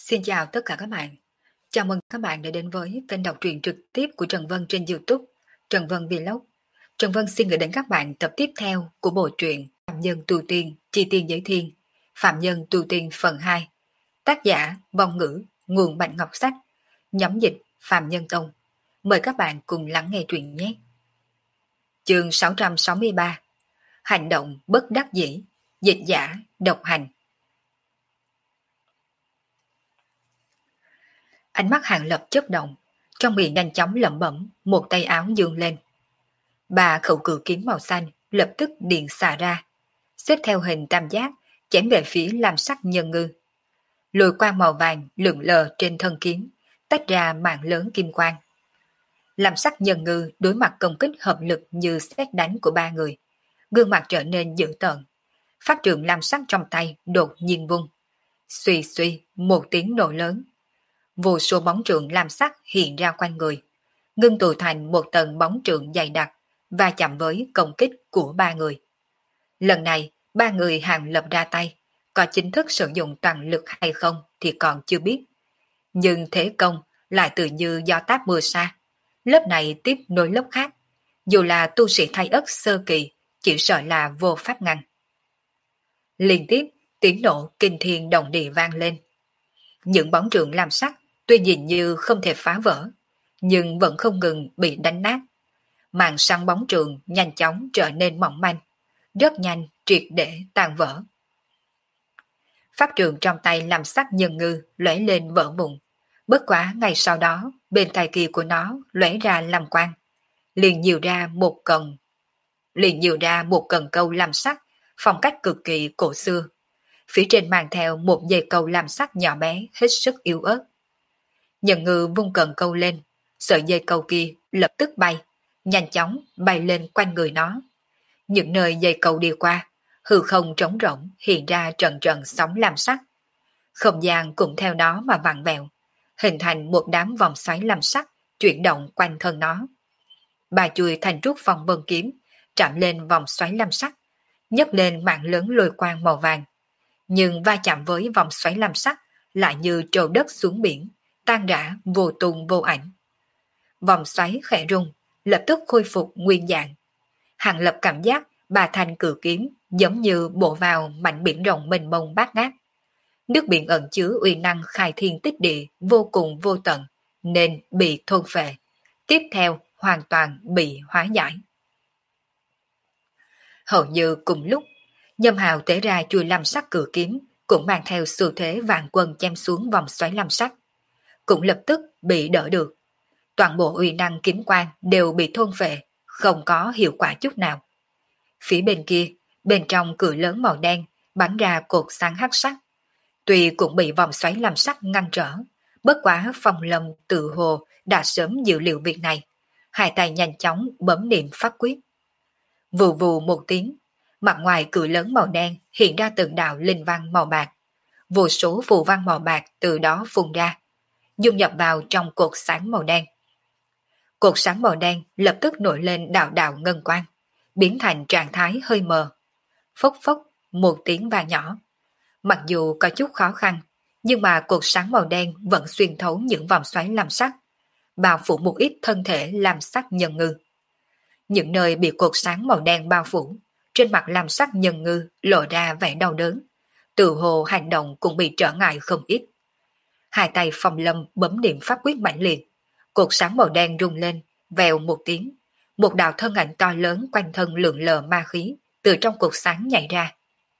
Xin chào tất cả các bạn. Chào mừng các bạn đã đến với kênh đọc truyện trực tiếp của Trần Vân trên YouTube, Trần Vân Vlog. Trần Vân xin gửi đến các bạn tập tiếp theo của bộ truyện Phạm Nhân Tu Tiên, Chi Tiên Giới Thiên, Phạm Nhân Tu Tiên phần 2. Tác giả Vong Ngữ, nguồn Bạch Ngọc Sách, nhóm dịch Phạm Nhân Tông. Mời các bạn cùng lắng nghe truyện nhé. Chương 663. Hành động bất đắc dĩ, dịch giả độc hành. Ánh mắt Hàng Lập chớp động, trong miệng nhanh chóng lẩm bẩm, một tay áo dương lên. Ba khẩu cự kiếm màu xanh lập tức điện xà ra, xếp theo hình tam giác, chém về phía Lam Sắc Nhân Ngư. Lôi quang màu vàng lượn lờ trên thân kiếm, tách ra mảng lớn kim quang. Lam Sắc Nhân Ngư đối mặt công kích hợp lực như sét đánh của ba người, gương mặt trở nên dữ tợn. Pháp trượng lam sắc trong tay đột nhiên vung, suy suy một tiếng nổ lớn. Vô số bóng trượng lam sắc hiện ra quanh người, ngưng tụ thành một tầng bóng trượng dày đặc và chạm với công kích của ba người. Lần này, ba người Hàng Lập ra tay, có chính thức sử dụng toàn lực hay không thì còn chưa biết. Nhưng thế công lại tự như gió táp mưa xa, lớp này tiếp nối lớp khác. Dù là tu sĩ thay ất sơ kỳ, chỉ sợ là vô pháp ngăn. Liên tiếp, tiếng nổ kinh thiên động địa vang lên. Những bóng trượng lam sắc tuy nhìn như không thể phá vỡ, nhưng vẫn không ngừng bị đánh nát. Màn săn bóng trường nhanh chóng trở nên mỏng manh, rất nhanh triệt để tan vỡ. Pháp trường trong tay làm sắc nhân ngư lóe lên vỡ vụn, bất quá ngày sau đó bên tay kia của nó lóe ra làm quang, liền nhiều ra một cần câu làm sắc, phong cách cực kỳ cổ xưa. Phía trên mang theo một dây câu làm sắc nhỏ bé hết sức yếu ớt. Nhân ngư vung cần câu lên, sợi dây câu kia lập tức bay, nhanh chóng bay lên quanh người nó. Những nơi dây câu đi qua, hư không trống rỗng hiện ra trận trận sóng lam sắc. Không gian cũng theo đó mà vặn vẹo, hình thành một đám vòng xoáy lam sắc chuyển động quanh thân nó. Bà chui thành trúc phong vân kiếm, chạm lên vòng xoáy lam sắc, nhấc lên mạng lớn lôi quang màu vàng. Nhưng va chạm với vòng xoáy lam sắc lại như trầu đất xuống biển, tan rã vô tung vô ảnh. Vòng xoáy khẽ rung, lập tức khôi phục nguyên dạng. Hàng Lập cảm giác bà thanh cự kiếm giống như bộ vào mảnh biển rộng mênh mông bát ngát. Nước biển ẩn chứa uy năng khai thiên tích địa vô cùng vô tận, nên bị thôn phệ. Tiếp theo hoàn toàn bị hóa giải. Hầu như cùng lúc, Nhâm Hào tế ra chùi lam sắc cự kiếm cũng mang theo xu thế vạn quân chém xuống vòng xoáy lam sắc, cũng lập tức bị đỡ được. Toàn bộ uy năng kiếm quang đều bị thôn phệ, không có hiệu quả chút nào. Phía bên kia, bên trong cửa lớn màu đen bắn ra cột sáng hắc sắc, tuy cũng bị vòng xoáy lam sắc ngăn trở, bất quá Phong Lâm tự hồ đã sớm dự liệu việc này, hai tay nhanh chóng bấm niệm pháp quyết. Vù vù một tiếng, mặt ngoài cửa lớn màu đen hiện ra từng đạo linh văn màu bạc, vô số phù văn màu bạc từ đó phun ra, dung nhập vào trong cột sáng màu đen. Cột sáng màu đen lập tức nổi lên đạo đạo ngân quang, biến thành trạng thái hơi mờ. Phốc phốc, một tiếng vang nhỏ. Mặc dù có chút khó khăn, nhưng mà cột sáng màu đen vẫn xuyên thấu những vòng xoáy lam sắc, bao phủ một ít thân thể lam sắc nhân ngư. Những nơi bị cột sáng màu đen bao phủ, trên mặt lam sắc nhân ngư lộ ra vẻ đau đớn, tự hồ hành động cũng bị trở ngại không ít. Hai tay Phong Lâm bấm niệm pháp quyết mạnh liệt, cột sáng màu đen rung lên, vèo một tiếng, một đạo thân ảnh to lớn quanh thân lượn lờ ma khí từ trong cột sáng nhảy ra.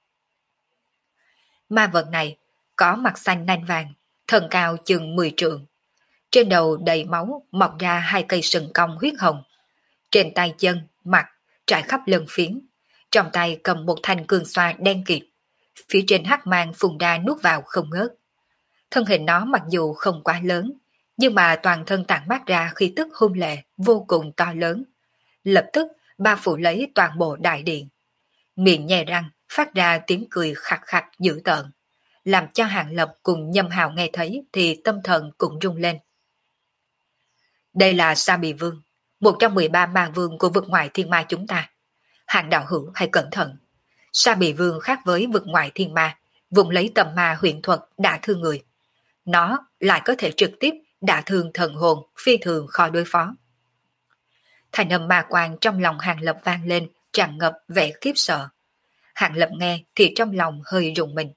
Ma vật này có mặt xanh nanh vàng, thân cao chừng 10 trượng, trên đầu đầy máu mọc ra hai cây sừng cong huyết hồng, trên tay chân, mặt trải khắp lưng phiến, trong tay cầm một thanh cương xoa đen kịt, phía trên hắc mang phun ra nuốt vào không ngớt. Thân hình nó mặc dù không quá lớn, nhưng mà toàn thân tản mát ra khí tức hung lệ vô cùng to lớn, lập tức bao phủ lấy toàn bộ đại điện. Miệng nhè răng phát ra tiếng cười khặt khặt dữ tợn, làm cho Hàng Lập cùng Nhâm Hào nghe thấy thì tâm thần cũng rung lên. Đây là Sa Bì Vương, một trong 13 ma vương của vực ngoại thiên ma chúng ta. Hàng đạo hữu hãy cẩn thận. Sa Bì Vương khác với vực ngoại thiên ma, vùng lấy tầm ma huyền thuật đã thương người. nó lại có thể trực tiếp đả thương thần hồn phi thường khó đối phó. Thành âm ma quan trong lòng Hàng Lập vang lên, tràn ngập vẻ khiếp sợ. Hàng Lập nghe thì trong lòng hơi rùng mình.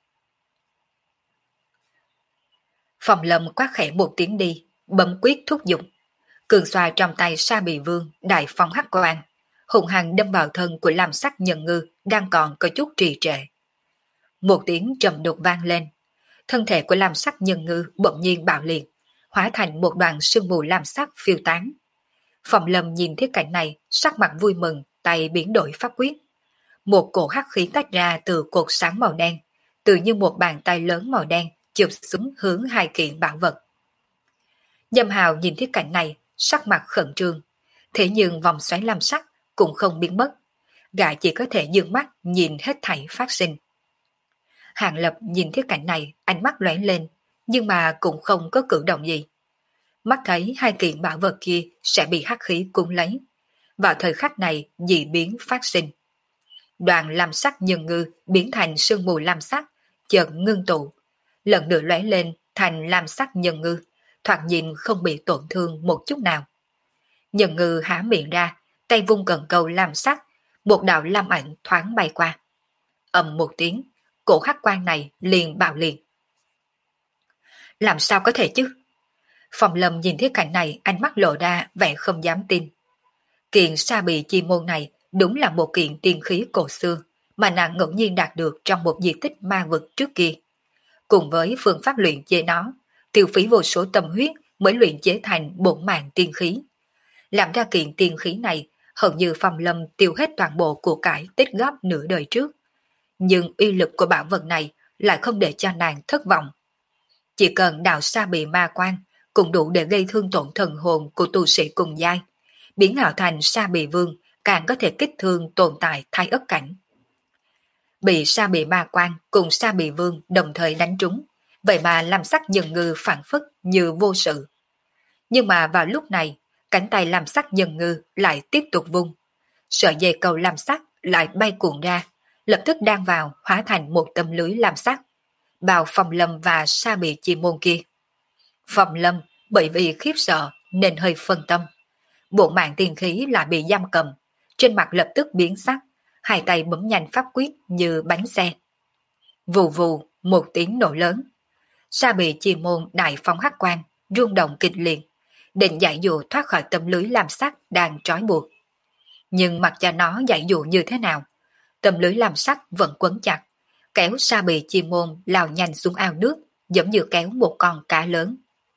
Phòng Lâm quát khẽ một tiếng đi, bấm quyết thúc giục. Cường xoa trong tay Sa Bì Vương đại phóng hắc quang, hùng hăng đâm vào thân của Lam Sắc Nhân Ngư đang còn có chút trì trệ. Một tiếng trầm đục vang lên, thân thể của Lam Sắc Nhân Ngư bỗng nhiên bạo liệt, hóa thành một đoàn sương mù lam sắc phiêu tán. Phòng Lâm nhìn thấy cảnh này, sắc mặt vui mừng, tay biến đổi pháp quyết. Một cổ hắc khí tách ra từ cột sáng màu đen, tự như một bàn tay lớn màu đen chụp xuống hướng hai kiện bảo vật. Nhâm Hào nhìn thấy cảnh này, sắc mặt khẩn trương, thế nhưng vòng xoáy lam sắc cũng không biến mất, gã chỉ có thể dương mắt nhìn hết thảy phát sinh. Hàng Lập nhìn thấy cảnh này, ánh mắt lóe lên, nhưng mà cũng không có cử động gì. Mắt thấy hai kiện bảo vật kia sẽ bị hắc khí cuốn lấy. Vào thời khắc này, dị biến phát sinh. Đoàn lam sắc nhân ngư biến thành sương mù lam sắc, chợt ngưng tụ, lần nữa lóe lên thành lam sắc nhân ngư, thoạt nhìn không bị tổn thương một chút nào. Nhân ngư há miệng ra, tay vung cần câu lam sắc, một đạo lam ảnh thoáng bay qua. Ầm một tiếng, cổ hắc quang này liền bạo liệt. Làm sao có thể chứ? Phòng Lâm nhìn thấy cảnh này, ánh mắt lộ ra vẻ không dám tin. Kiện sa bì chi môn này đúng là một kiện tiên khí cổ xưa mà nàng ngẫu nhiên đạt được trong một di tích ma vực trước kia. Cùng với phương pháp luyện chế nó, tiêu phí vô số tâm huyết mới luyện chế thành bổn mạng tiên khí. Làm ra kiện tiên khí này, hầu như Phòng Lâm tiêu hết toàn bộ của cải tích góp nửa đời trước. Nhưng uy lực của bảo vật này lại không để cho nàng thất vọng. Chỉ cần đào sa bì ma quan cũng đủ để gây thương tổn thần hồn của tu sĩ cùng giai, biến ảo thành sa bì vương càng có thể kích thương tồn tại thái ất cảnh. Bị sa bì ma quan cùng sa bì vương đồng thời đánh trúng, vậy mà lam sắc nhân ngư phản phất như vô sự. Nhưng mà vào lúc này, cánh tay lam sắc nhân ngư lại tiếp tục vung. Sợi dây cầu lam sắc lại bay cuộn ra, lập tức đan vào hóa thành một tấm lưới lam sắc, bao Phòng Lâm và sa bì chi môn kia. Phòng Lâm bởi vì khiếp sợ nên hơi phân tâm. Bộ mạng tiên khí lại bị giam cầm, trên mặt lập tức biến sắc, hai tay bấm nhanh pháp quyết như bánh xe. Vù vù, một tiếng nổ lớn. Sa bì chi môn đại phóng hắc quang, rung động kịch liệt, định giải dụ thoát khỏi tấm lưới lam sắc đang trói buộc. Nhưng mặc cho nó giải dụ như thế nào, tấm lưới lam sắc vẫn quấn chặt, kéo sa bì chi môn lao nhanh xuống ao nước, giống như kéo một con cá lớn.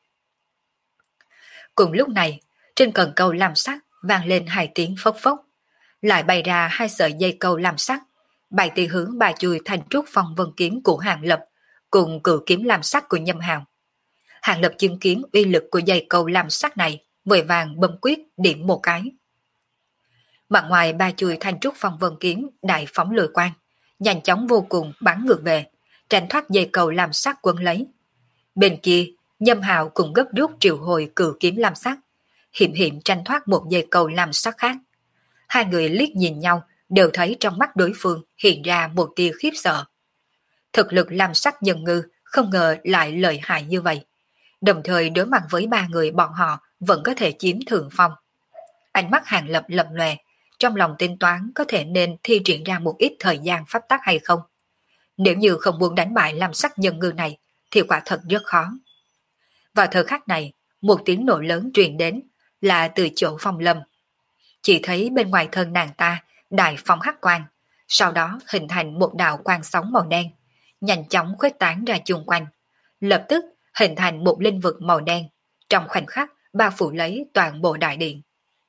Cùng lúc này, trên cần câu lam sắc vang lên hai tiếng phốc phốc, lại bày ra hai sợi dây câu lam sắc, bay từ hướng bà chui thành trúc phong vân kiếm của Hàng Lập cùng cự kiếm lam sắc của Nhâm Hào. Hàng Lập chứng kiến uy lực của dây câu lam sắc này, vội vàng bấm quyết điểm một cái. Mặt ngoài ba chui thành trúc phong vân kiếm đại phóng lôi quang, nhanh chóng vô cùng bắn ngược về, tránh thoát dây cầu lam sắc quấn lấy. Bên kia, Nhâm Hào cũng gấp rút triệu hồi cự kiếm lam sắc, hiểm hiểm tranh thoát một dây cầu lam sắc khác. Hai người liếc nhìn nhau, đều thấy trong mắt đối phương hiện ra một tia khiếp sợ. Thực lực lam sắc nhân ngư không ngờ lại lợi hại như vậy. Đồng thời đối mặt với ba người bọn họ vẫn có thể chiếm thượng phong. Ánh mắt Hàng Lập lập lòe, trong lòng tính toán có thể nên thi triển ra một ít thời gian pháp tắc hay không. Nếu như không muốn đánh bại lam sắc nhân ngư này thì quả thật rất khó. Vào thời khắc này, một tiếng nổ lớn truyền đến là từ chỗ Phong Lâm. Chỉ thấy bên ngoài thân nàng ta đại phong hắc quang, sau đó hình thành một đạo quang sóng màu đen, nhanh chóng khuếch tán ra chung quanh, lập tức hình thành một linh vực màu đen, trong khoảnh khắc bao phủ lấy toàn bộ đại điện.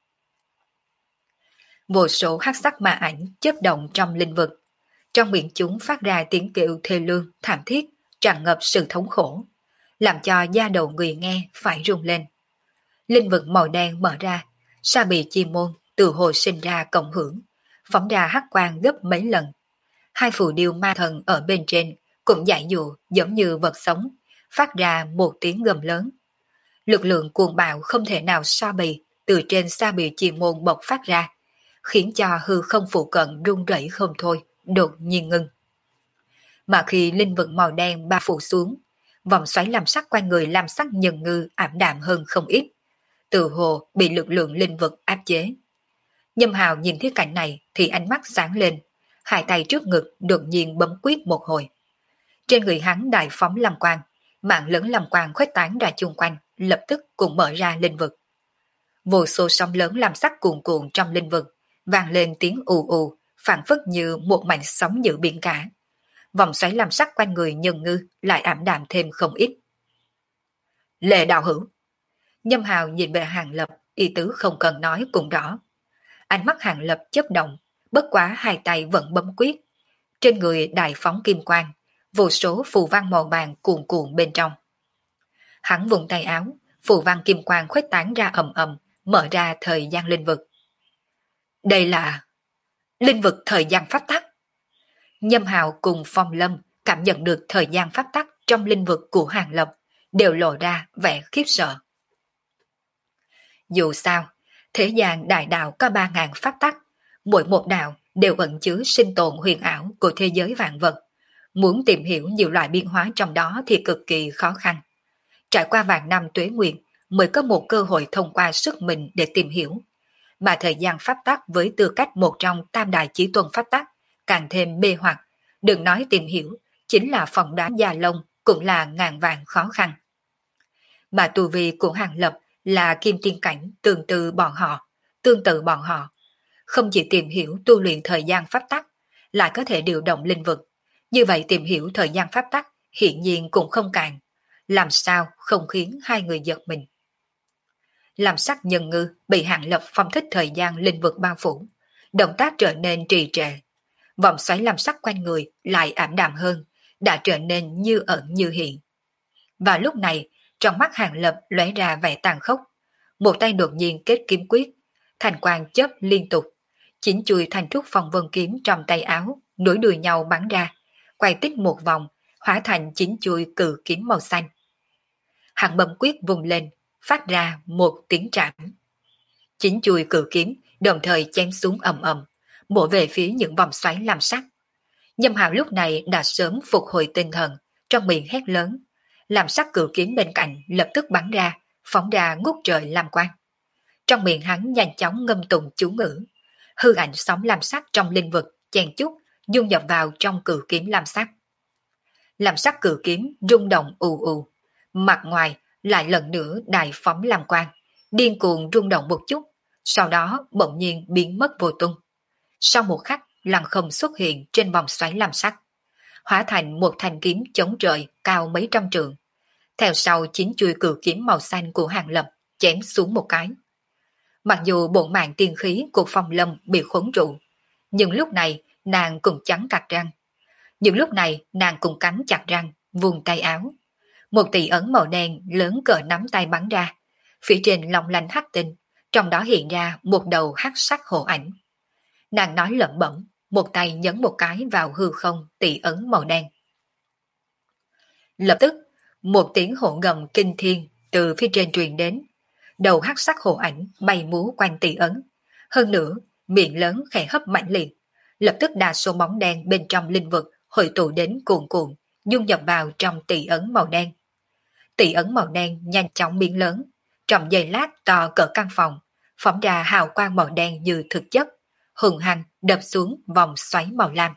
Vô số hắc sắc ma ảnh chớp động trong linh vực, trong miệng chúng phát ra tiếng kêu thê lương thảm thiết, tràn ngập sự thống khổ, làm cho da đầu người nghe phải rung lên. Linh vực màu đen mở ra, sa bì chi môn từ hồ sinh ra cộng hưởng, phóng ra hắc quang gấp mấy lần. Hai phù điêu ma thần ở bên trên cũng giải dụ giống như vật sống, phát ra một tiếng gầm lớn. Lực lượng cuồng bạo không thể nào so bì từ trên sa bì chi môn bộc phát ra, khiến cho hư không phụ cận rung rẩy không thôi, đột nhiên ngưng. Mà khi linh vực màu đen bao phủ xuống, vòng xoáy lam sắc quanh người lam sắc Nhân Ngư ảm đạm hơn không ít, từ hồ bị lực lượng linh vực áp chế. Nhâm Hào nhìn thấy cảnh này thì ánh mắt sáng lên, hai tay trước ngực đột nhiên bấm quyết một hồi. Trên người hắn đại phóng lam quang, mạng lớn lam quang khuếch tán ra chung quanh, lập tức cũng mở ra linh vực. Vô số sóng lớn lam sắc cuồn cuộn trong linh vực, vang lên tiếng ù ù, phảng phất như một mảnh sóng giữa biển cả. Vòng xoáy lam sắc quanh người Nhân Ngư lại ảm đạm thêm không ít. Lệ đạo hữu. Nhâm Hào nhìn về Hàng Lập, ý tứ không cần nói cũng rõ. Ánh mắt Hàng Lập chớp động, bất quá hai tay vẫn bấm quyết. Trên người đại phóng kim quang, vô số phù văn màu vàng cuồn cuộn bên trong. Hắn vùng tay áo, phù văn kim quang khuếch tán ra ầm ầm, mở ra thời gian linh vực. Đây là linh vực thời gian pháp tắc. Nhâm Hào cùng Phong Lâm cảm nhận được thời gian pháp tắc trong linh vực của Hàng Lập, đều lộ ra vẻ khiếp sợ. Dù sao, thế gian đại đạo có 3.000 pháp tắc, mỗi một đạo đều ẩn chứa sinh tồn huyền ảo của thế giới vạn vật. Muốn tìm hiểu nhiều loại biến hóa trong đó thì cực kỳ khó khăn. Trải qua vạn năm tuế nguyện mới có một cơ hội thông qua sức mình để tìm hiểu. Mà thời gian pháp tắc với tư cách một trong tam đại chí tuần pháp tắc càng thêm mê hoặc, đừng nói tìm hiểu, chính là phỏng đoán gia lông cũng là ngàn vạn khó khăn. Mà tu vi của Hàng Lập là kim tiên cảnh tương tự bọn họ, không chỉ tìm hiểu tu luyện thời gian pháp tắc, lại có thể điều động linh vực. Như vậy tìm hiểu thời gian pháp tắc hiển nhiên cũng không cạn, làm sao không khiến hai người giật mình. Làm sắc Nhân Ngư bị Hàng Lập phong thích thời gian linh vực bao phủ, động tác trở nên trì trệ. Vòng xoáy làm sắc quanh người lại ảm đạm hơn, đã trở nên như ẩn như hiện. Và lúc này, trong mắt Hàng Lập lóe ra vẻ tàn khốc, một tay đột nhiên kết kiếm quyết, thành quang chớp liên tục, chính chui thành trúc phong vân kiếm trong tay áo, nối đuôi nhau bắn ra, quay tích một vòng, hóa thành chính chui cự kiếm màu xanh. Hàng bấm quyết vùng lên, phát ra một tiếng trảm. Chính chui cự kiếm đồng thời chém xuống ầm ầm, bổ về phía những vòng xoáy lam sắc. Nhâm Hào lúc này đã sớm phục hồi tinh thần, trong miệng hét lớn, làm sắc cự kiếm bên cạnh lập tức bắn ra, phóng ra ngút trời lam quang. Trong miệng hắn nhanh chóng ngâm tụng chú ngữ, hư ảnh sóng lam sắc trong linh vực chen chúc dung nhập vào trong cự kiếm lam sắc. Lam sắc cự kiếm rung động ù ù, mặt ngoài lại lần nữa đại phóng lam quang, điên cuồng rung động một chút, sau đó bỗng nhiên biến mất vô tung. Sau một khắc lăng không xuất hiện trên vòng xoáy lam sắc, hóa thành một thanh kiếm chống trời cao mấy trăm trượng. Theo sau chính chuôi cự kiếm màu xanh của Hàng Lập chém xuống một cái. Mặc dù bộ mạng tiên khí của Phong Lâm bị khốn trụ, nhưng lúc này nàng cũng cắn chặt răng. Nhưng lúc này nàng cũng cắn chặt răng, vùng tay áo. Một tỷ ấn màu đen lớn cỡ nắm tay bắn ra, phía trên long lanh hắc tinh, trong đó hiện ra một đầu hắc sắc hộ ảnh. Nàng nói lẩm bẩm, một tay nhấn một cái vào hư không tỷ ấn màu đen. Lập tức, một tiếng hổ ngầm kinh thiên từ phía trên truyền đến. Đầu hắc sắc hộ ảnh bay múa quanh tỷ ấn. Hơn nữa, miệng lớn khẽ hấp mạnh liệt. Lập tức đa số bóng đen bên trong linh vực hội tụ đến cuồn cuộn, dung nhập vào trong tỷ ấn màu đen. Tỷ ấn màu đen nhanh chóng biến lớn, trong giây lát to cỡ căn phòng, phóng ra hào quang màu đen như thực chất, hùng hăng đập xuống vòng xoáy màu lam.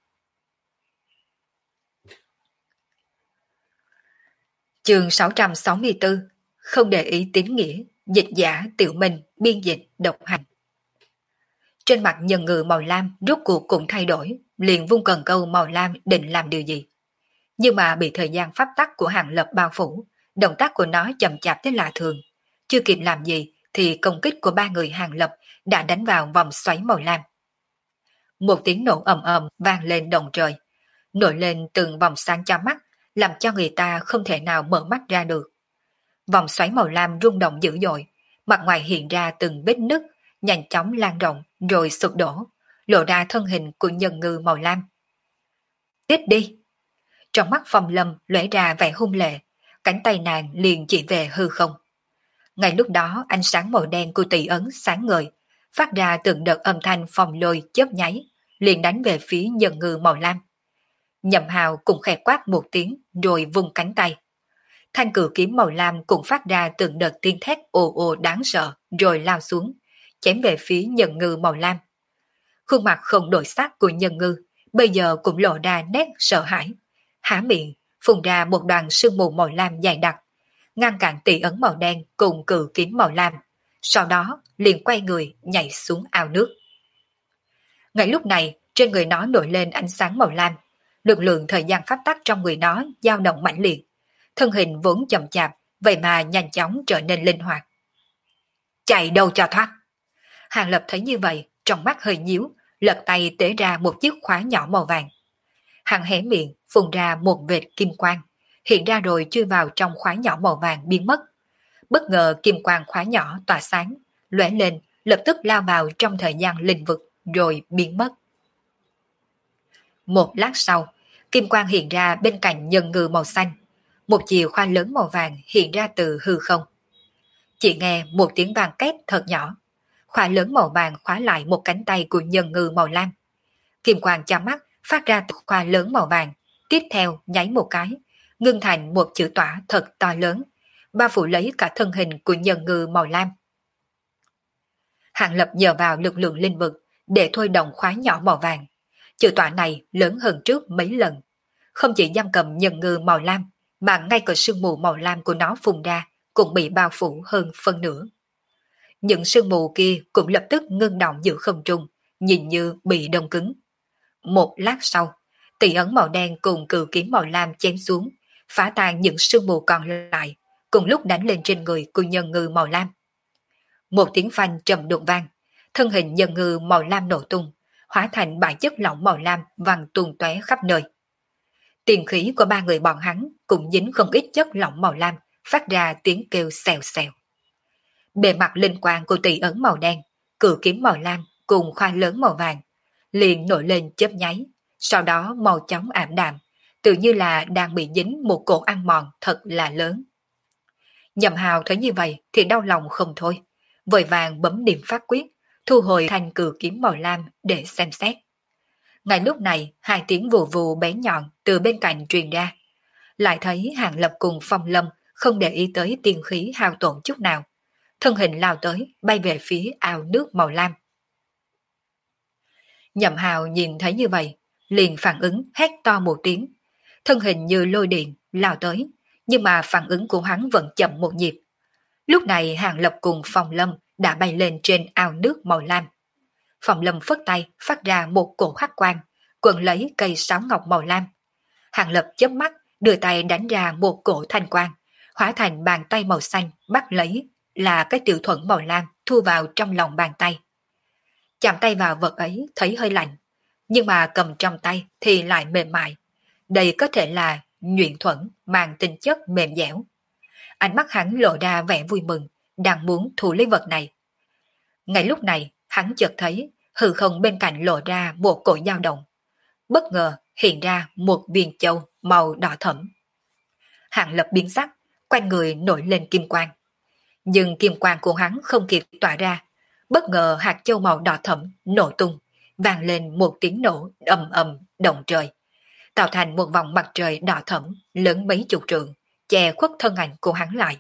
Chương 664, không để ý tín nghĩa, dịch giả Tiểu Minh, biên dịch độc hành. Trên mặt Nhân Ngư màu lam rốt cuộc cũng thay đổi, liền vung cần câu màu lam định làm điều gì. Nhưng mà bị thời gian pháp tắc của Hàng Lập bao phủ, động tác của nó chậm chạp tới lạ thường. Chưa kịp làm gì thì công kích của ba người Hàng Lập đã đánh vào vòng xoáy màu lam. Một tiếng nổ ầm ầm vang lên động trời, nổi lên từng vòng sáng chói mắt, làm cho người ta không thể nào mở mắt ra được. Vòng xoáy màu lam rung động dữ dội, mặt ngoài hiện ra từng vết nứt, nhanh chóng lan rộng rồi sụp đổ, lộ ra thân hình của Nhân Ngư màu lam. Tiếp đi! Trong mắt Phong Lâm lóe ra vẻ hung lệ, cánh tay nàng liền chỉ về hư không. Ngay lúc đó ánh sáng màu đen của tỷ ấn sáng ngời, phát ra từng đợt âm thanh phòng lôi chớp nháy, liền đánh về phía Nhân Ngư màu lam. Nhậm Hào cũng khẽ quát một tiếng rồi vung cánh tay. Thanh cử kiếm màu lam cũng phát ra từng đợt tiếng thét ồ ồ đáng sợ rồi lao xuống, chém về phía Nhân Ngư màu lam. Khuôn mặt không đổi sắc của Nhân Ngư bây giờ cũng lộ ra nét sợ hãi, há miệng phun ra một đoàn sương mù màu lam dày đặc, ngăn cản tỷ ấn màu đen cùng cử kiếm màu lam, sau đó liền quay người nhảy xuống ao nước. Ngay lúc này, trên người nó nổi lên ánh sáng màu lam, lực lượng thời gian pháp tắc trong người nó dao động mãnh liệt, thân hình vốn chậm chạp, vậy mà nhanh chóng trở nên linh hoạt. Chạy đâu cho thoát! Hàng Lập thấy như vậy, trong mắt hơi nhíu, lật tay tế ra một chiếc khóa nhỏ màu vàng. Hắn hé miệng, phun ra một vệt kim quang, hiện ra rồi chui vào trong khóa nhỏ màu vàng biến mất. Bất ngờ kim quang khóa nhỏ tỏa sáng, lóe lên, lập tức lao vào trong thời gian linh vực, rồi biến mất. Một lát sau, kim quang hiện ra bên cạnh Nhân Ngư màu xanh, một chìa khóa lớn màu vàng hiện ra từ hư không. Chỉ nghe một tiếng vang két thật nhỏ, khóa lớn màu vàng khóa lại một cánh tay của Nhân Ngư màu lam. Kim quang chói mắt phát ra từ khóa lớn màu vàng, tiếp theo nháy một cái, ngưng thành một chữ tỏa thật to lớn, bao phủ lấy cả thân hình của Nhân Ngư màu lam. Hàng Lập nhờ vào lực lượng linh vực để thôi động khóa nhỏ màu vàng. Chữ tỏa này lớn hơn trước mấy lần, không chỉ giam cầm Nhân Ngư màu lam, mà ngay cả sương mù màu lam của nó phun ra cũng bị bao phủ hơn phân nửa. Những sương mù kia cũng lập tức ngưng động giữa không trung, nhìn như bị đông cứng. Một lát sau, tỷ ấn màu đen cùng cự kiếm màu lam chém xuống, phá tan những sương mù còn lại, cùng lúc đánh lên trên người của Nhân Ngư màu lam. Một tiếng phanh trầm đục vang, thân hình Nhân Ngư màu lam nổ tung, hóa thành bãi chất lỏng màu lam văng tung tóe khắp nơi. Tiền khí của ba người bọn hắn cũng dính không ít chất lỏng màu lam, phát ra tiếng kêu xèo xèo. Bề mặt linh quang của tỷ ấn màu đen, cự kiếm màu lam cùng khoa lớn màu vàng liền nổi lên chớp nháy, sau đó màu chóng ảm đạm, tự như là đang bị dính một cỗ ăn mòn thật là lớn. Nhậm Hào thấy như vậy thì đau lòng không thôi, vội vàng bấm niệm pháp quyết, thu hồi thanh cự kiếm màu lam để xem xét. Ngay lúc này, hai tiếng vù vù bé nhọn từ bên cạnh truyền ra, lại thấy Hàng Lập cùng Phong Lâm không để ý tới tiên khí hao tổn chút nào, thân hình lao tới, bay về phía ao nước màu lam. Nhậm Hào nhìn thấy như vậy, liền phản ứng hét to một tiếng, thân hình như lôi điện lao tới, nhưng mà phản ứng của hắn vẫn chậm một nhịp. Lúc này Hàng Lập cùng Phong Lâm đã bay lên trên ao nước màu lam. Phong Lâm phất tay phát ra một cổ hắc quang, quần lấy cây sáo ngọc màu lam. Hàng Lập chớp mắt đưa tay đánh ra một cổ thanh quang, hóa thành bàn tay màu xanh bắt lấy là cái tiểu thuẫn màu lam thu vào trong lòng bàn tay. Chạm tay vào vật ấy thấy hơi lạnh, nhưng mà cầm trong tay thì lại mềm mại. Đây có thể là nhuyễn thuẫn mang tính chất mềm dẻo. Ánh mắt hắn lộ ra vẻ vui mừng, đang muốn thu lấy vật này. Ngay lúc này, hắn chợt thấy hư không bên cạnh lộ ra một cỗ dao động. Bất ngờ hiện ra một viên châu màu đỏ thẫm. Hàng Lập biến sắc, quanh người nổi lên kim quang. Nhưng kim quang của hắn không kịp tỏa ra, bất ngờ hạt châu màu đỏ thẫm nổ tung, vang lên một tiếng nổ ầm ầm động trời, tạo thành một vòng mặt trời đỏ thẫm lớn mấy chục trượng, che khuất thân ảnh của hắn lại.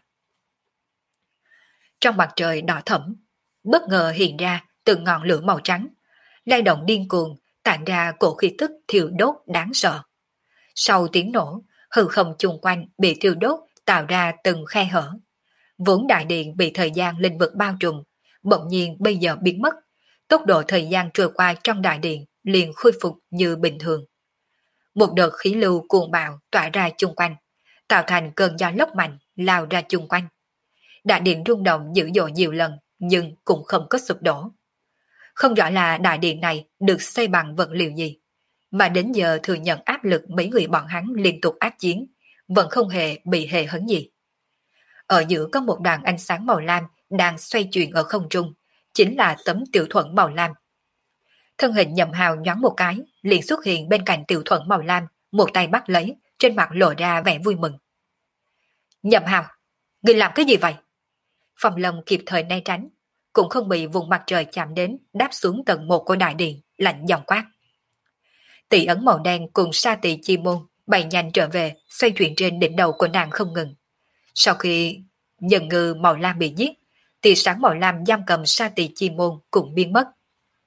Trong mặt trời đỏ thẫm, bất ngờ hiện ra từng ngọn lửa màu trắng, lay động điên cuồng, tản ra cổ khí tức thiêu đốt đáng sợ. Sau tiếng nổ, hư không chung quanh bị thiêu đốt tạo ra từng khe hở. Vốn đại điện bị thời gian linh vực bao trùm, bỗng nhiên bây giờ biến mất, tốc độ thời gian trôi qua trong đại điện liền khôi phục như bình thường. Một đợt khí lưu cuồng bạo tỏa ra chung quanh, tạo thành cơn gió lốc mạnh lao ra chung quanh. Đại điện rung động dữ dội nhiều lần nhưng cũng không có sụp đổ. Không rõ là đại điện này được xây bằng vật liệu gì, mà đến giờ thừa nhận áp lực mấy người bọn hắn liên tục ác chiến, vẫn không hề bị hề hấn gì. Ở giữa có một đoàn ánh sáng màu lam đang xoay chuyển ở không trung, chính là tấm tiểu thuẫn màu lam. Thân hình Nhậm Hào nhoáng một cái, liền xuất hiện bên cạnh tiểu thuẫn màu lam, một tay bắt lấy, trên mặt lộ ra vẻ vui mừng. Nhậm Hào, ngươi làm cái gì vậy? Phong Lâm kịp thời né tránh, cũng không bị vùng mặt trời chạm đến, đáp xuống tầng một của đại điện, lạnh giọng quát. Tỷ ấn màu đen cùng sa tỳ chi môn bay nhanh trở về, xoay chuyển trên đỉnh đầu của nàng không ngừng. Sau khi nhân ngư màu lam bị giết, tia sáng màu lam giam cầm sa tỳ chi môn cũng biến mất.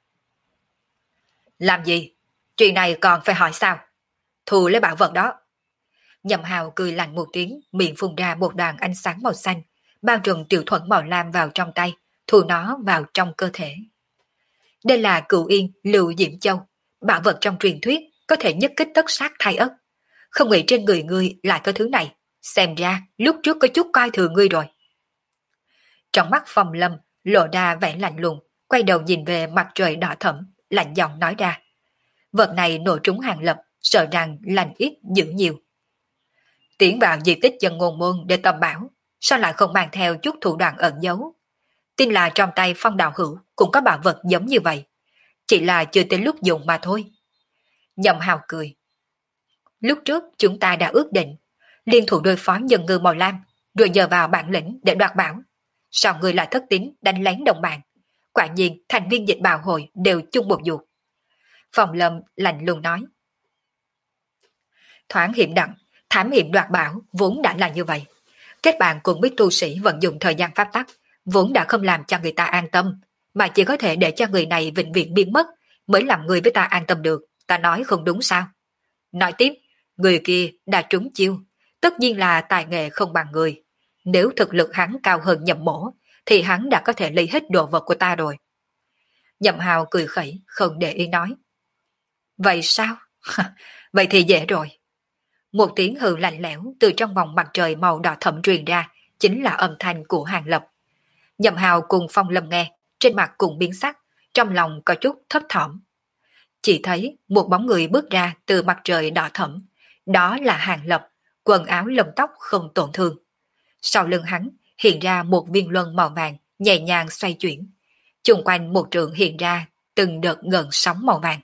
Làm gì? Chuyện này còn phải hỏi sao? Thu lấy bảo vật đó. Nhậm Hào cười lạnh một tiếng, miệng phun ra một đoàn ánh sáng màu xanh, bao trùm tiểu thuẫn màu lam vào trong tay, thu nó vào trong cơ thể. Đây là Cửu Yên Lưu Diễm Châu, bảo vật trong truyền thuyết có thể nhất kích tất sát thai ất. Không nghĩ trên người ngươi lại có thứ này, xem ra lúc trước có chút coi thường ngươi rồi. Trong mắt Phong Lâm lộ ra vẻ lạnh lùng, quay đầu nhìn về mặt trời đỏ thẫm, lạnh giọng nói ra. Vật này nổ trúng Hàng Lập, sợ rằng lành ít dữ nhiều. Tiến vào di tích chân ngôn môn để tầm bảo, sao lại không mang theo chút thủ đoạn ẩn giấu? Tin là trong tay Phong đạo hữu cũng có bảo vật giống như vậy, chỉ là chưa tới lúc dùng mà thôi. Nhậm Hào cười. Lúc trước chúng ta đã ước định, liên thủ đối phó nhân ngư màu lam, rồi nhờ vào bản lĩnh để đoạt bảo. Sao người lại thất tín đánh lén đồng bạn? Quả nhiên thành viên dịch bào hội đều chung một ruột. Phòng Lâm lạnh lùng nói. Thoáng hiểm đặng, thám hiểm đoạt bảo vốn đã là như vậy. Kết bạn cùng biết tu sĩ vận dụng thời gian pháp tắc, vốn đã không làm cho người ta an tâm, mà chỉ có thể để cho người này vĩnh viễn biến mất, mới làm người với ta an tâm được. Ta nói không đúng sao? Nói tiếp, người kia đã trúng chiêu, tất nhiên là tài nghệ không bằng người. Nếu thực lực hắn cao hơn Nhậm Mỗ, thì hắn đã có thể lấy hết đồ vật của ta rồi. Nhậm Hào cười khẩy, không để ý nói. Vậy sao? Vậy thì dễ rồi. Một tiếng hừ lạnh lẽo từ trong vòng mặt trời màu đỏ thẫm truyền ra, chính là âm thanh của Hàng Lập. Nhậm Hào cùng Phong Lâm nghe, trên mặt cùng biến sắc, trong lòng có chút thấp thỏm. Chỉ thấy một bóng người bước ra từ mặt trời đỏ thẫm, đó là Hàng Lập, quần áo lông tóc không tổn thương. Sau lưng hắn hiện ra một viên luân màu vàng nhẹ nhàng xoay chuyển, chung quanh một trường hiện ra từng đợt ngợn sóng màu vàng.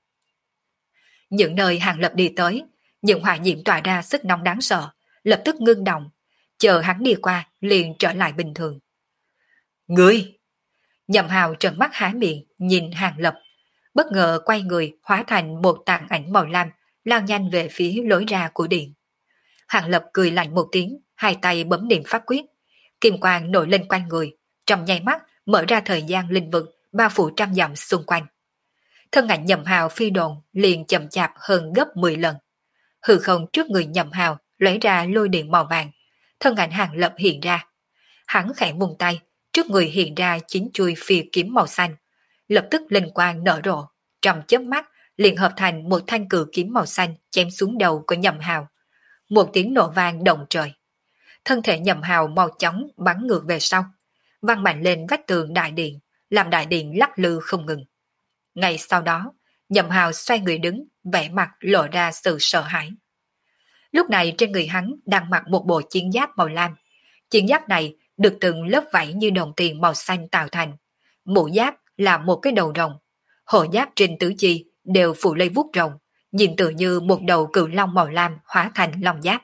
Những nơi Hàng Lập đi tới, những hỏa diễm tỏa ra sức nóng đáng sợ, lập tức ngưng động, chờ hắn đi qua liền trở lại bình thường. Ngươi! Nhậm Hào trợn mắt há miệng nhìn Hàng Lập, bất ngờ quay người hóa thành một tàn ảnh màu lam, lao nhanh về phía lối ra của điện. Hàng Lập cười lạnh một tiếng, hai tay bấm niệm pháp quyết, kim quang nổi lên quanh người, trong nháy mắt mở ra thời gian linh vực bao phủ trăm dặm xung quanh. Thân ảnh Nhậm Hào phi đồn liền chậm chạp hơn gấp 10 lần. Hư không trước người Nhậm Hào lấy ra lôi điện màu vàng, thân ảnh Hàng Lập hiện ra. Hắn khẽ vùng tay, trước người hiện ra 9 chuôi phi kiếm màu xanh, lập tức linh quang nở rộ, trong chớp mắt liền hợp thành một thanh cự kiếm màu xanh chém xuống đầu của Nhậm Hào. Một tiếng nổ vang động trời. Thân thể Nhậm Hào mau chóng bắn ngược về sau, văng mạnh lên vách tường đại điện, làm đại điện lắc lư không ngừng. Ngay sau đó, Nhậm Hào xoay người đứng, vẻ mặt lộ ra sự sợ hãi. Lúc này trên người hắn đang mặc một bộ chiến giáp màu lam. Chiến giáp này được từng lớp vảy như đồng tiền màu xanh tạo thành. Mũ giáp là một cái đầu rồng. Hộ giáp trên tứ chi đều phủ lấy vuốt rồng, nhìn tự như một đầu cự long màu lam hóa thành long giáp.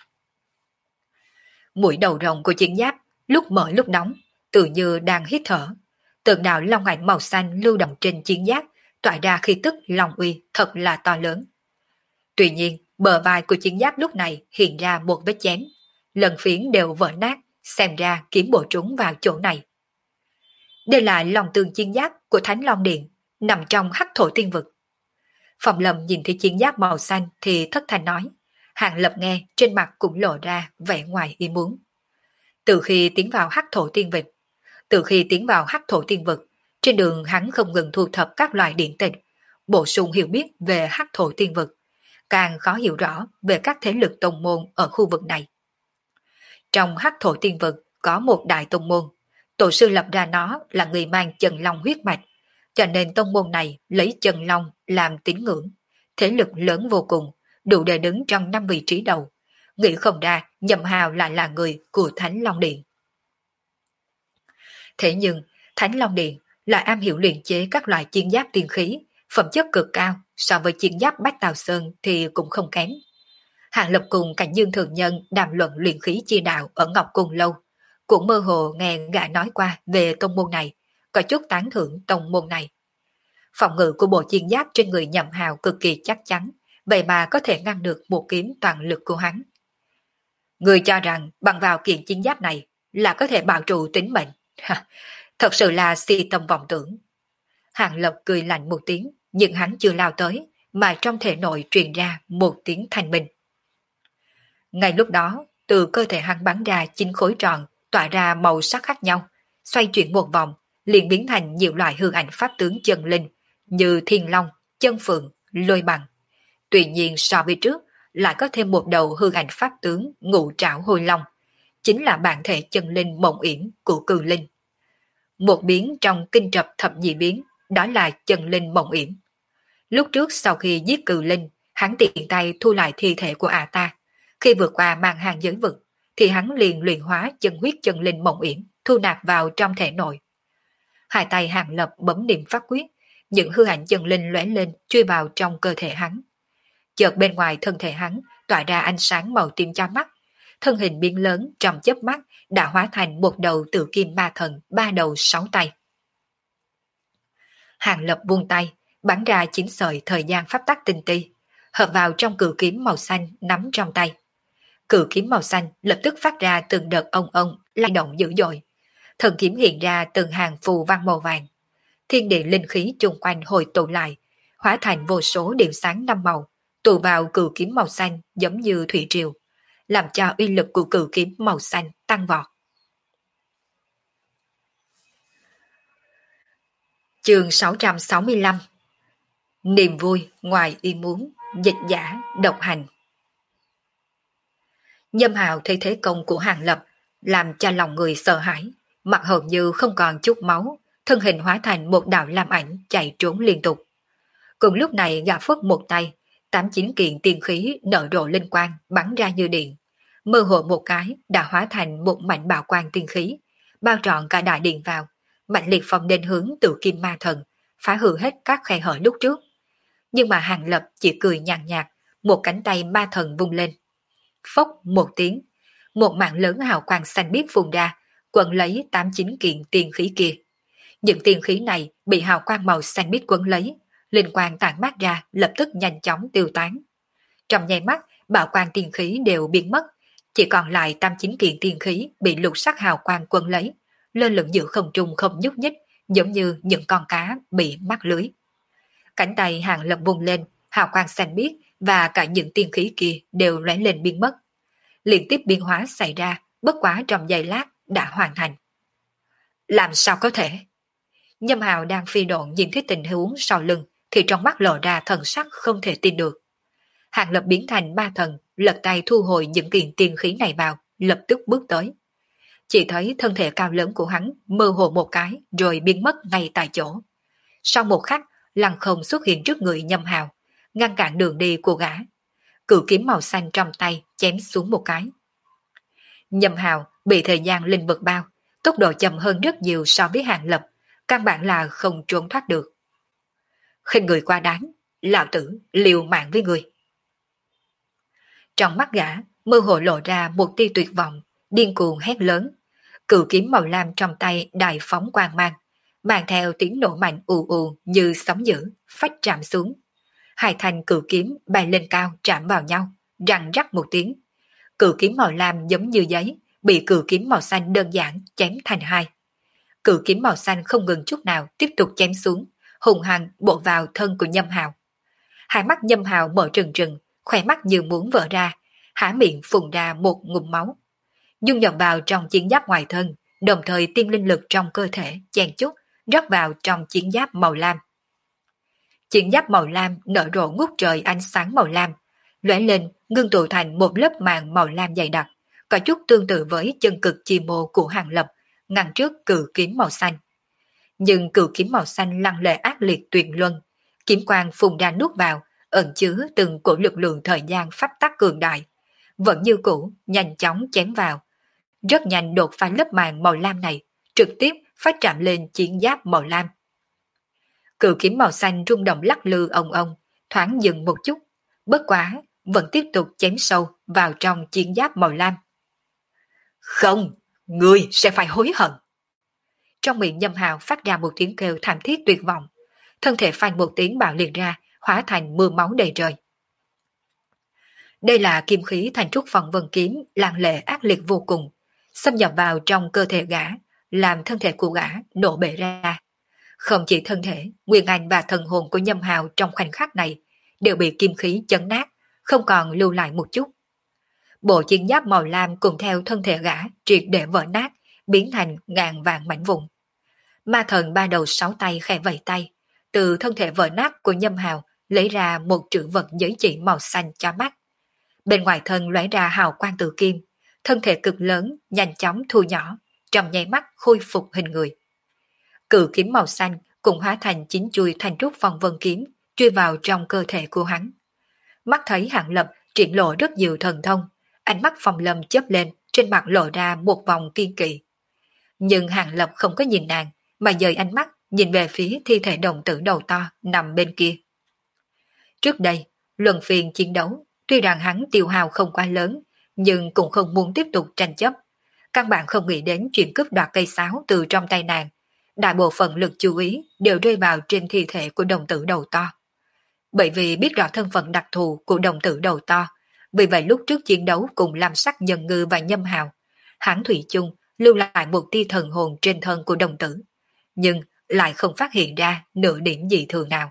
Mũi đầu rồng của chiến giáp lúc mở lúc đóng, tự như đang hít thở. Từng đạo long ảnh màu xanh lưu động trên chiến giáp, tỏa ra khí tức long uy thật là to lớn. Tuy nhiên, bờ vai của chiến giáp lúc này hiện ra một vết chém, lần phiến đều vỡ nát, xem ra kiếm bổ trúng vào chỗ này. Đây là lòng tường chiến giáp của Thánh Long Điện, nằm trong hắc thổ tiên vực. Phòng Lâm nhìn thấy chiến giáp màu xanh thì thất thanh nói. Hàng Lập nghe trên mặt cũng lộ ra vẻ ngoài ý muốn. Từ khi tiến vào hắc thổ tiên vực, trên đường hắn không ngừng thu thập các loại điện tịch, bổ sung hiểu biết về hắc thổ tiên vực, càng khó hiểu rõ về các thế lực tông môn ở khu vực này. Trong hắc thổ tiên vực có một đại tông môn, tổ sư lập ra nó là người mang chân long huyết mạch, cho nên tông môn này lấy chân long làm tín ngưỡng, thế lực lớn vô cùng, đủ để đứng trong 5 vị trí đầu. Nghĩ không ra Nhậm Hào lại là người của Thánh Long Điện. Thế nhưng Thánh Long Điện lại am hiểu luyện chế các loại chiến giáp tiên khí, phẩm chất cực cao, so với chiến giáp Bách Tào Sơn thì cũng không kém. Hàng Lập cùng Cảnh Dương Thường Nhân đàm luận luyện khí chi đạo ở Ngọc Cung Lâu, cũng mơ hồ nghe gã nói qua về tông môn này, có chút tán thưởng tông môn này. Phòng ngự của bộ chiến giáp trên người Nhậm Hào cực kỳ chắc chắn, vậy mà có thể ngăn được một kiếm toàn lực của hắn. Người cho rằng bằng vào kiện chiến giáp này là có thể bảo trụ tính mệnh. Ha, thật sự là si tâm vọng tưởng. Hàng Lập cười lạnh một tiếng, nhưng hắn chưa lao tới, mà trong thể nội truyền ra một tiếng thanh minh. Ngay lúc đó, từ cơ thể hắn bắn ra 9 khối tròn, tỏa ra màu sắc khác nhau, xoay chuyển một vòng, liền biến thành nhiều loại hư ảnh pháp tướng chân linh, như thiên long, chân phượng, lôi bằng. Tuy nhiên so với trước, lại có thêm một đầu hư ảnh pháp tướng ngũ trảo hôi long, chính là bản thể chân linh mộng yểm của cừu linh. Một biến trong kinh trập thập nhị biến, đó là chân linh mộng yểm. Lúc trước sau khi giết cừu linh, hắn tiện tay thu lại thi thể của ả ta. Khi vượt qua màn hàng giới vực, thì hắn liền luyện hóa chân huyết chân linh mộng yểm, thu nạp vào trong thể nội. Hai tay Hàng Lập bấm niệm pháp quyết, những hư ảnh chân linh lóe lên chui vào trong cơ thể hắn. Chợt bên ngoài thân thể hắn tỏa ra ánh sáng màu tím cho mắt, thân hình biến lớn trong chớp mắt đã hóa thành một đầu tự kim ma thần 3 đầu 6 tay. Hàng Lập buông tay, bắn ra 9 sợi thời gian pháp tắc tinh ti, hợp vào trong cự kiếm màu xanh nắm trong tay. Cự kiếm màu xanh lập tức phát ra từng đợt ông lay động dữ dội. Thần kiếm hiện ra từng hàng phù văn màu vàng. Thiên địa linh khí chung quanh hồi tụ lại, hóa thành vô số điểm sáng 5 màu, tụ vào cự kiếm màu xanh giống như thủy triều, làm cho uy lực của cự kiếm màu xanh tăng vọt. Chương 665. Niềm vui ngoài ý muốn, dịch giả, độc hành. Nhâm Hào thấy thế công của Hàng Lập, làm cho lòng người sợ hãi, mặt hầu như không còn chút máu, thân hình hóa thành một đạo lam ảnh chạy trốn liên tục. Cùng lúc này gã phất một tay, 8 9 kiện tiên khí nở rộ linh quang bắn ra như điện. Mơ hồ một cái đã hóa thành một mảnh bảo quang tiên khí, bao trọn cả đại điện vào, mạnh liệt phong đến hướng tự kim ma thần, phá hư hết các khe hở lúc trước. Nhưng mà Hàng Lập chỉ cười nhàn nhạt, một cánh tay ma thần vung lên. Phốc một tiếng, một mạng lớn hào quang xanh biếc phun ra, quấn lấy 8 9 kiện tiên khí kia. Những tiên khí này bị hào quang màu xanh biếc quấn lấy, linh quang tản mát ra lập tức nhanh chóng tiêu tán. Trong nháy mắt, bảo quang tiên khí đều biến mất, chỉ còn lại 8 9 kiện tiên khí bị lục sắc hào quang quấn lấy, lơ lửng giữa không trung không nhúc nhích, giống như những con cá bị mắc lưới. Cánh tay Hàng Lập vung lên, hào quang xanh biếc và cả những tiên khí kia đều lóe lên biến mất. Liên tiếp biến hóa xảy ra, bất quá trong giây lát đã hoàn thành. Làm sao có thể? Nhâm Hào đang phi độn nhìn thấy tình huống sau lưng thì trong mắt lộ ra thần sắc không thể tin được. Hàng Lập biến thành ma thần, lật tay thu hồi những kiện tiên khí này vào, lập tức bước tới. Chỉ thấy thân thể cao lớn của hắn mơ hồ một cái rồi biến mất ngay tại chỗ. Sau một khắc, lăng không xuất hiện trước người Nhâm Hào, ngăn cản đường đi của gã. Cự kiếm màu xanh trong tay chém xuống một cái. Nhâm Hào bị thời gian linh vực bao, tốc độ chậm hơn rất nhiều so với Hàng Lập, căn bản là không trốn thoát được. Khinh người quá đáng, lão tử liều mạng với người. Trong mắt gã, mơ hồ lộ ra một tia tuyệt vọng, điên cuồng hét lớn. Cự kiếm màu lam trong tay đại phóng quang mang, mang theo tiếng nổ mạnh ù ù như sóng dữ, phách chạm xuống. Hai thanh cự kiếm bay lên cao chạm vào nhau, răng rắc một tiếng. Cự kiếm màu lam giống như giấy, bị cự kiếm màu xanh đơn giản chém thành hai. Cự kiếm màu xanh không ngừng chút nào tiếp tục chém xuống, hùng hăng bổ vào thân của Nhâm Hào. Hai mắt Nhâm Hào mở trừng trừng, khỏe mắt như muốn vỡ ra, há miệng phun ra một ngụm máu. Dung nhập vào trong chiến giáp ngoài thân, đồng thời tiên linh lực trong cơ thể chen chút rót vào trong chiến giáp màu lam. Chiến giáp màu lam nở rộ ngút trời ánh sáng màu lam, lóe lên ngưng tụ thành một lớp màng màu lam dày đặc, có chút tương tự với chân cực chi mô của Hàng Lập, ngăn trước cự kiếm màu xanh. Nhưng cự kiếm màu xanh lăng lệ ác liệt tuyệt luân, kiếm quang phun ra nuốt vào, ẩn chứa từng cổ lực lượng thời gian pháp tắc cường đại, vẫn như cũ nhanh chóng chém vào, rất nhanh đột phá lớp màng màu lam này, trực tiếp phát chạm lên chiến giáp màu lam. Cự kiếm màu xanh rung động lắc lư ông, thoáng dừng một chút, bất quá vẫn tiếp tục chém sâu vào trong chiến giáp màu lam. Không, ngươi sẽ phải hối hận. Trong miệng Nhâm Hào phát ra một tiếng kêu thảm thiết tuyệt vọng, thân thể phanh một tiếng bạo liệt ra, hóa thành mưa máu đầy trời. Đây là kim khí thành trúc phong vân kiếm lăng lệ ác liệt vô cùng, xâm nhập vào trong cơ thể gã, làm thân thể của gã nổ bể ra. Không chỉ thân thể, nguyên anh và thần hồn của Nhâm Hào trong khoảnh khắc này đều bị kim khí chấn nát, không còn lưu lại một chút. Bộ chiến giáp màu lam cùng theo thân thể gã triệt để vỡ nát, biến thành ngàn vạn mảnh vụn. Ma thần ba đầu sáu tay khẽ vẫy tay, từ thân thể vỡ nát của Nhâm Hào lấy ra một trữ vật giới chỉ màu xanh chói mắt. Bên ngoài thân lóe ra hào quang từ kim, thân thể cực lớn nhanh chóng thu nhỏ, trong nháy mắt khôi phục hình người. Cự kiếm màu xanh cũng hóa thành chín chuôi thành trúc phong vân kiếm, chui vào trong cơ thể của hắn. Mắt thấy Hạng Lập triển lộ rất nhiều thần thông, ánh mắt Phong Lâm chớp lên, trên mặt lộ ra một vòng kiên kỵ. Nhưng Hạng Lập không có nhìn nàng, mà dời ánh mắt nhìn về phía thi thể đồng tử đầu to nằm bên kia. Trước đây, luân phiên chiến đấu, tuy rằng hắn tiêu hao không quá lớn, nhưng cũng không muốn tiếp tục tranh chấp. Căn bản không nghĩ đến chuyện cướp đoạt cây sáo từ trong tay nàng. Đại bộ phận lực chú ý đều rơi vào trên thi thể của đồng tử đầu to. Bởi vì biết rõ thân phận đặc thù của đồng tử đầu to, vì vậy lúc trước chiến đấu cùng Lam Sắc Nhân Ngư và Nhâm Hào, hắn thủy chung lưu lại một tia thần hồn trên thân của đồng tử, nhưng lại không phát hiện ra nửa điểm dị thường nào.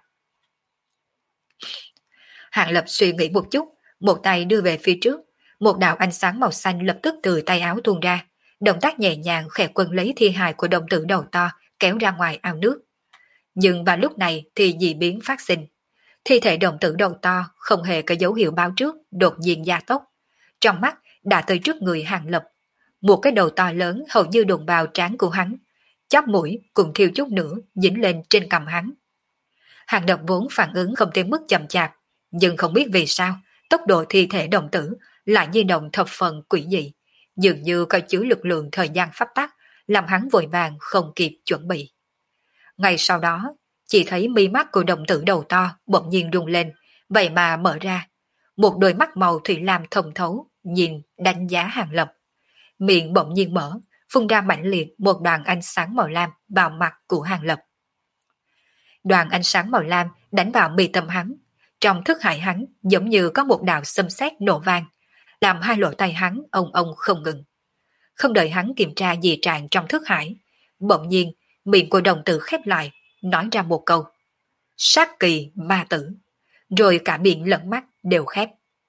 Hạng Lập suy nghĩ một chút, một tay đưa về phía trước, một đạo ánh sáng màu xanh lập tức từ tay áo tuôn ra, động tác nhẹ nhàng khẽ quấn lấy thi hài của đồng tử đầu to kéo ra ngoài ao nước. Nhưng vào lúc này thì dị biến phát sinh. Thi thể đồng tử đầu to không hề có dấu hiệu báo trước, đột nhiên gia tốc. Trong mắt đã tới trước người Hạng Lập. Một cái đầu to lớn hầu như đụng vào trán của hắn, chóp mũi cùng thiêu chút nữa dính lên trên cằm hắn. Hạng Lập vốn phản ứng không tới mức chậm chạp, nhưng không biết vì sao tốc độ thi thể đồng tử lại di động thập phần quỷ dị, dường như có chứa lực lượng thời gian pháp tắc, làm hắn vội vàng không kịp chuẩn bị. Ngay sau đó, chỉ thấy mi mắt của đồng tử đầu to bỗng nhiên rung lên, vậy mà mở ra. Một đôi mắt màu thủy lam thông thấu, nhìn, đánh giá Hạng Lập. Miệng bỗng nhiên mở, phun ra mãnh liệt một đoàn ánh sáng màu lam vào mặt của Hạng Lập. Đoàn ánh sáng màu lam đánh vào mi tâm hắn. Trong thức hải hắn giống như có một đạo xâm xét nổ vang, làm hai lỗ tai hắn ông không ngừng. Không đợi hắn kiểm tra dị trạng trong thức hải, bỗng nhiên miệng của đồng tử khép lại, nói ra một câu: sát kỳ ma tử, rồi cả miệng lẫn mắt đều khép.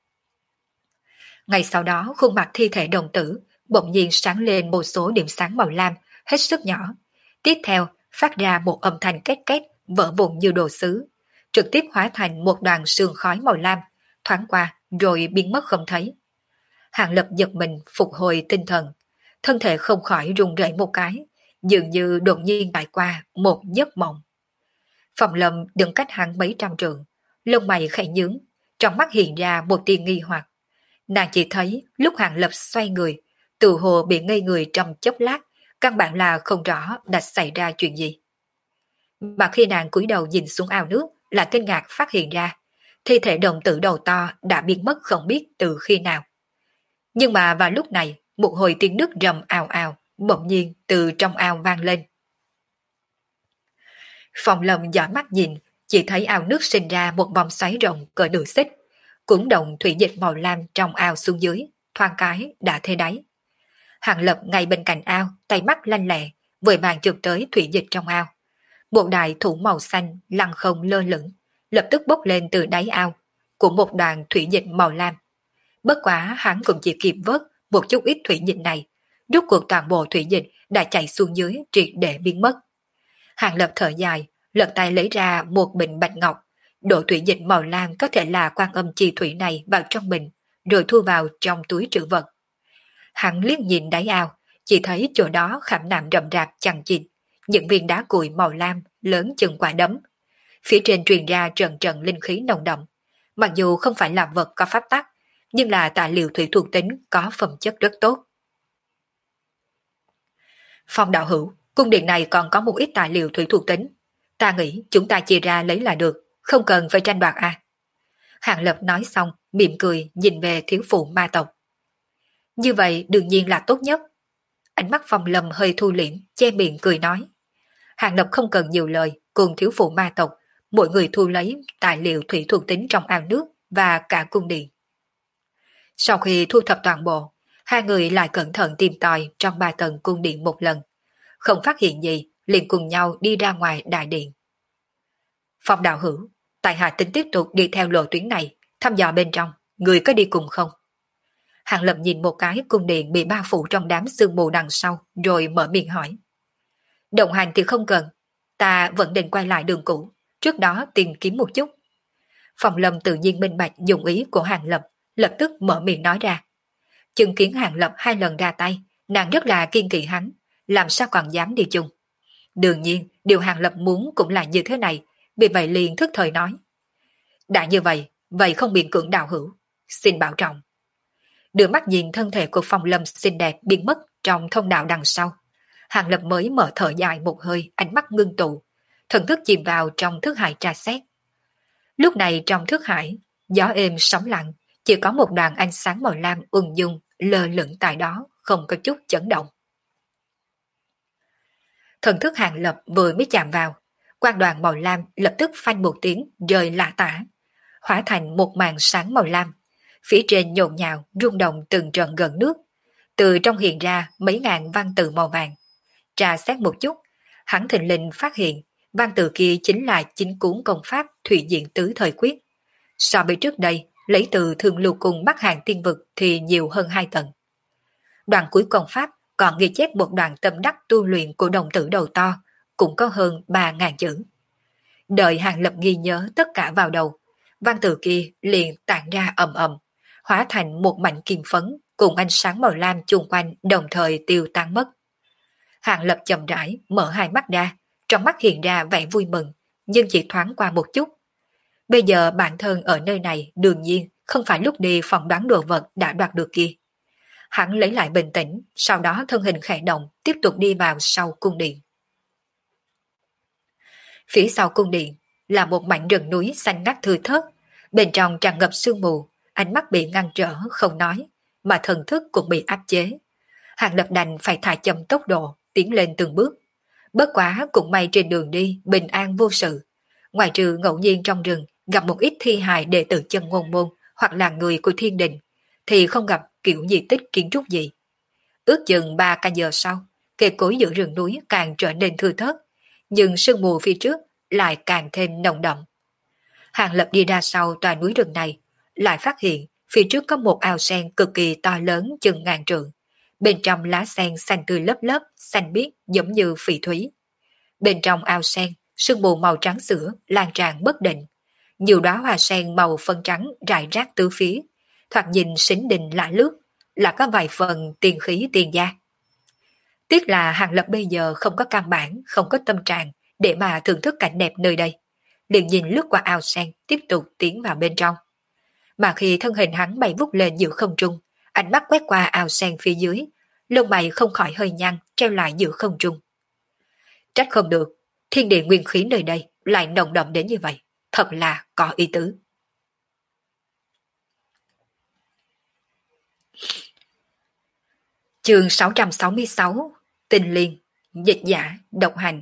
Ngay sau đó khuôn mặt thi thể đồng tử bỗng nhiên sáng lên một số điểm sáng màu lam hết sức nhỏ, tiếp theo phát ra một âm thanh két két vỡ vụn như đồ sứ, trực tiếp hóa thành một đoàn sương khói màu lam, thoáng qua rồi biến mất không thấy. Hạng Lập giật mình phục hồi tinh thần, thân thể không khỏi run rẩy một cái, dường như đột nhiên bại qua một giấc mộng. Phòng Lâm đứng cách hắn mấy trăm trượng, lông mày khẽ nhướng, trong mắt hiện ra một tia nghi hoặc. Nàng chỉ thấy lúc Hạng Lập xoay người, tự hồ bị ngây người trong chốc lát, căn bản là không rõ đã xảy ra chuyện gì. Mà khi nàng cúi đầu nhìn xuống ao nước, là kinh ngạc phát hiện ra, thi thể đồng tử đầu to đã biến mất không biết từ khi nào. Nhưng mà vào lúc này, một hồi tiếng nước rầm ào ào, bỗng nhiên từ trong ao vang lên. Phòng Lâm dõi mắt nhìn, chỉ thấy ao nước sinh ra một vòng xoáy rộng cỡ nửa xích, cuốn động thủy dịch màu lam trong ao xuống dưới, thoáng cái đã thấy đáy. Hạng Lập ngay bên cạnh ao, tay mắt lanh lẹ, vội vàng chụp tới thủy dịch trong ao. Một đại thủ màu xanh lăn không lơ lửng, lập tức bốc lên từ đáy ao của một đoàn thủy dịch màu lam. Bất quá hắn cũng chỉ kịp vớt một chút ít thủy dịch này, rút cuộc toàn bộ thủy dịch đã chảy xuống dưới triệt để biến mất. Hạng Lập thở dài, lật tay lấy ra một bình bạch ngọc, đổ thủy dịch màu lam có thể là quan âm chi thủy này vào trong bình, rồi thu vào trong túi trữ vật. Hắn liếc nhìn đáy ao, chỉ thấy chỗ đó khảm nạm rậm rạp chằng chịt, những viên đá cuội màu lam lớn chừng quả đấm. Phía trên truyền ra trận trận linh khí nồng đậm. Mặc dù không phải là vật có pháp tắc, nhưng là tài liệu thủy thuộc tính có phẩm chất rất tốt. Phong đạo hữu, cung điện này còn có một ít tài liệu thủy thuộc tính. Ta nghĩ chúng ta chia ra lấy là được, không cần phải tranh đoạt à. Hạng Lập nói xong, mỉm cười nhìn về thiếu phụ ma tộc. Như vậy đương nhiên là tốt nhất. Ánh mắt Phong Lâm hơi thu liễm, che miệng cười nói. Hạng Lập không cần nhiều lời, cùng thiếu phụ ma tộc, mỗi người thu lấy tài liệu thủy thuộc tính trong ao nước và cả cung điện. Sau khi thu thập toàn bộ, hai người lại cẩn thận tìm tòi trong 3 tầng cung điện một lần. Không phát hiện gì, liền cùng nhau đi ra ngoài đại điện. Phong đạo hữu, tại hạ tính tiếp tục đi theo lộ tuyến này, thăm dò bên trong, người có đi cùng không? Hàng Lập nhìn một cái cung điện bị bao phủ trong đám sương mù đằng sau, rồi mở miệng hỏi. Đồng hành thì không cần, ta vẫn định quay lại đường cũ, trước đó tìm kiếm một chút. Phong Lâm tự nhiên minh bạch dụng ý của Hàng Lập, lập tức mở miệng nói ra. Chứng kiến Hàng Lập 2 lần ra tay, nàng rất là kiên kỵ hắn, làm sao còn dám đi chung. Đương nhiên, điều Hàng Lập muốn cũng là như thế này, vì vậy liền thức thời nói. Đã như vậy, vậy không miễn cưỡng đạo hữu, xin bảo trọng. Đưa mắt nhìn thân thể của Phong Lâm xinh đẹp biến mất trong thông đạo đằng sau. Hàng Lập mới mở thở dài một hơi, ánh mắt ngưng tụ, thần thức chìm vào trong thức hải tra xét. Lúc này trong thức hải, gió êm sóng lặng, chỉ có một đoàn ánh sáng màu lam ung dung lơ lửng tại đó, không có chút chấn động. Thần thức Hàng Lập vừa mới chạm vào, quang đoàn màu lam lập tức phanh một tiếng rơi lả tả, hóa thành một màn sáng màu lam. Phía trên nhộn nhạo rung động từng trận gần nước, từ trong hiện ra mấy ngàn văn tự màu vàng. Tra xét một chút, hắn thình lình phát hiện văn tự kia chính là chính cuốn công pháp Thủy Diện Tứ Thời Quyết. So với trước đây, lấy từ Thương Lưu Cung Bắc Hàng Tiên Vực thì nhiều hơn 2 tầng. Đoạn cuối công pháp còn ghi chép một đoạn tâm đắc tu luyện của đồng tử đầu to, cũng có hơn 3.000 chữ. Đợi Hàng Lập ghi nhớ tất cả vào đầu, văn tự kia liền tản ra ầm ầm, hóa thành một mảnh kim phấn cùng ánh sáng màu lam chung quanh đồng thời tiêu tan mất. Hàng Lập chậm rãi mở hai mắt ra, trong mắt hiện ra vẻ vui mừng, nhưng chỉ thoáng qua một chút. Bây giờ bản thân ở nơi này đương nhiên không phải lúc đi phỏng đoán đồ vật đã đoạt được kia. Hắn lấy lại bình tĩnh, sau đó thân hình khẽ động, tiếp tục đi vào sau cung điện. Phía sau cung điện là một mảnh rừng núi xanh ngắt thưa thớt, bên trong tràn ngập sương mù, ánh mắt bị ngăn trở không nói, mà thần thức cũng bị áp chế. Hàng Lập đành phải thả chậm tốc độ, tiến lên từng bước. Bất quá cũng may trên đường đi bình an vô sự, ngoài trừ ngẫu nhiên trong rừng gặp một ít thi hài đệ tử chân ngôn môn hoặc là người của thiên đình, thì không gặp kiểu di tích kiến trúc gì. Ước chừng 3 canh giờ sau, cây cối giữa rừng núi càng trở nên thưa thớt, nhưng sương mù phía trước lại càng thêm nồng đậm. Hàng Lập đi ra sau tòa núi rừng này, lại phát hiện phía trước có một ao sen cực kỳ to lớn chừng ngàn trượng. Bên trong lá sen xanh tươi lớp lớp, xanh biếc giống như phỉ thúy. Bên trong ao sen, sương mù màu trắng sữa lan tràn bất định. Nhiều đóa hoa sen màu phân trắng rải rác tứ phía, thoạt nhìn xính đình lạ lướt, là có vài phần tiền khí tiền gia. Tiếc là Hàng Lập bây giờ không có căn bản, không có tâm trạng để mà thưởng thức cảnh đẹp nơi đây. Liền nhìn lướt qua ao sen, tiếp tục tiến vào bên trong. Mà khi thân hình hắn bay vút lên giữa không trung, ánh mắt quét qua ao sen phía dưới, lông mày không khỏi hơi nhăn, treo lại giữa không trung. Trách không được, thiên địa nguyên khí nơi đây lại nồng đậm đến như vậy, thật là có ý tứ. Chương 666, Tình Liên, Dịch Giả, Độc Hành.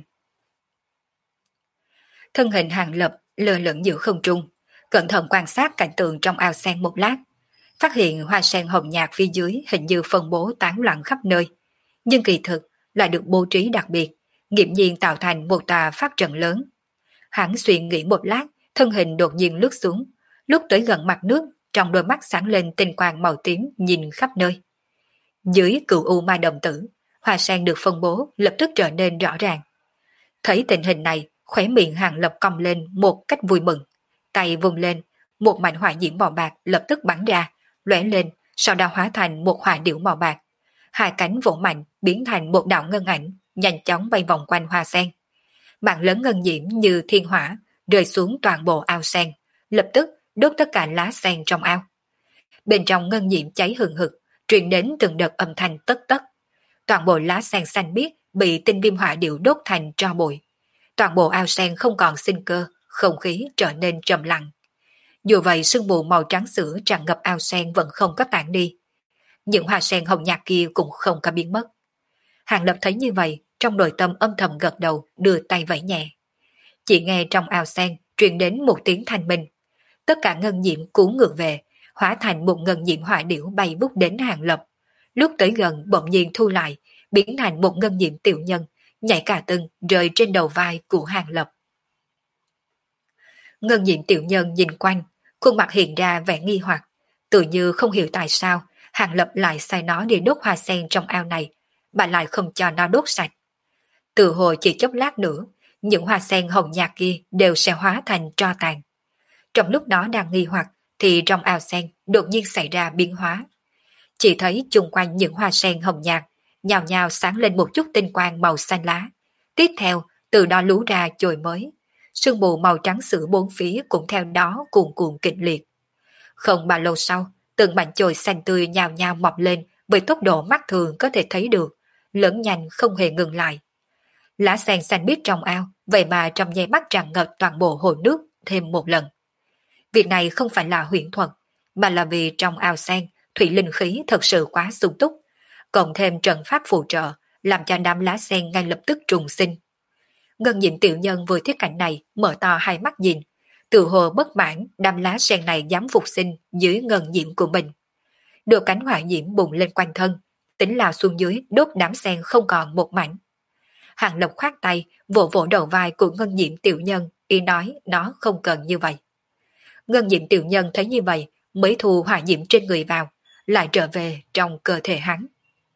Thân hình Hàng Lập lơ lửng giữa không trung, cẩn thận quan sát cảnh tượng trong ao sen một lát, phát hiện hoa sen hồng nhạt phía dưới hình như phân bố tán loạn khắp nơi, nhưng kỳ thực lại được bố trí đặc biệt, nghiễm nhiên tạo thành một tòa pháp trận lớn. Hắn suy nghĩ một lát, thân hình đột nhiên lướt xuống, lúc tới gần mặt nước, trong đôi mắt sáng lên tinh quang màu tím nhìn khắp nơi. Dưới cửu u ma đồng tử, hoa sen được phân bố lập tức trở nên rõ ràng. Thấy tình hình này, khóe miệng Hàng Lập cong lên một cách vui mừng, tay vung lên, một mảnh hỏa diễm màu bạc lập tức bắn ra, lóe lên, sau đó hóa thành một hỏa điểu màu bạc. Hai cánh vỗ mạnh biến thành một đạo ngân ảnh, nhanh chóng bay vòng quanh hoa sen. Mạng lớn ngân diễm như thiên hỏa rơi xuống toàn bộ ao sen, lập tức đốt tất cả lá sen trong ao. Bên trong ngân diễm cháy hừng hực, truyền đến từng đợt âm thanh tất tất. Toàn bộ lá sen xanh biếc bị tinh viêm hỏa điểu đốt thành tro bụi. Toàn bộ ao sen không còn sinh cơ, không khí trở nên trầm lặng. Dù vậy sương mù màu trắng sữa tràn ngập ao sen vẫn không có tản đi. Những hoa sen hồng nhạt kia cũng không có biến mất. Hàng Lập thấy như vậy, trong nội tâm âm thầm gật đầu, đưa tay vẫy nhẹ. Chỉ nghe trong ao sen truyền đến một tiếng thanh minh. Tất cả ngân diễm cuốn ngược về, hóa thành một ngân diệm hỏa điểu bay vút đến Hàng Lập. Lúc tới gần bỗng nhiên thu lại, biến thành một ngân diệm tiểu nhân, nhảy cả tưng rơi trên đầu vai của Hàng Lập. Ngân diệm tiểu nhân nhìn quanh, khuôn mặt hiện ra vẻ nghi hoặc, tự như không hiểu tại sao Hàng Lập lại sai nó đi đốt hoa sen trong ao này, mà lại không cho nó đốt sạch. Từ hồi chỉ chốc lát nữa, những hoa sen hồng nhạt kia đều sẽ hóa thành tro tàn. Trong lúc nó đang nghi hoặc, thì trong ao sen đột nhiên xảy ra biến hóa. Chỉ thấy chung quanh những hoa sen hồng nhạt, nhào nhào sáng lên một chút tinh quang màu xanh lá. Tiếp theo, từ đó lú ra chồi mới. Sương mù màu trắng sữa bốn phía cũng theo đó cuồn cuộn kịch liệt. Không bao lâu sau, từng mảnh chồi xanh tươi nhào nhào mọc lên với tốc độ mắt thường có thể thấy được, lớn nhanh không hề ngừng lại. Lá sen xanh biếc trong ao, vậy mà trong nháy mắt tràn ngập toàn bộ hồ nước thêm một lần. Việc này không phải là huyễn thuật, mà là vì trong ao sen, thủy linh khí thật sự quá sung túc, cộng thêm trận pháp phù trợ, làm cho đám lá sen ngay lập tức trùng sinh. Ngân Nhịn tiểu nhân vừa thấy cảnh này, mở to hai mắt nhìn, tự hồ bất mãn đám lá sen này dám phục sinh dưới ngân diệm của mình. Được cánh hỏa diễm bùng lên quanh thân, tính lao xuống dưới đốt đám sen không còn một mảnh. Hàng Lập khoát tay, vỗ vỗ đầu vai của Ngân Diệm tiểu nhân, ý nói nó không cần như vậy. Ngân Diệm tiểu nhân thấy như vậy, mới thu hỏa diễm trên người vào, lại trở về trong cơ thể hắn.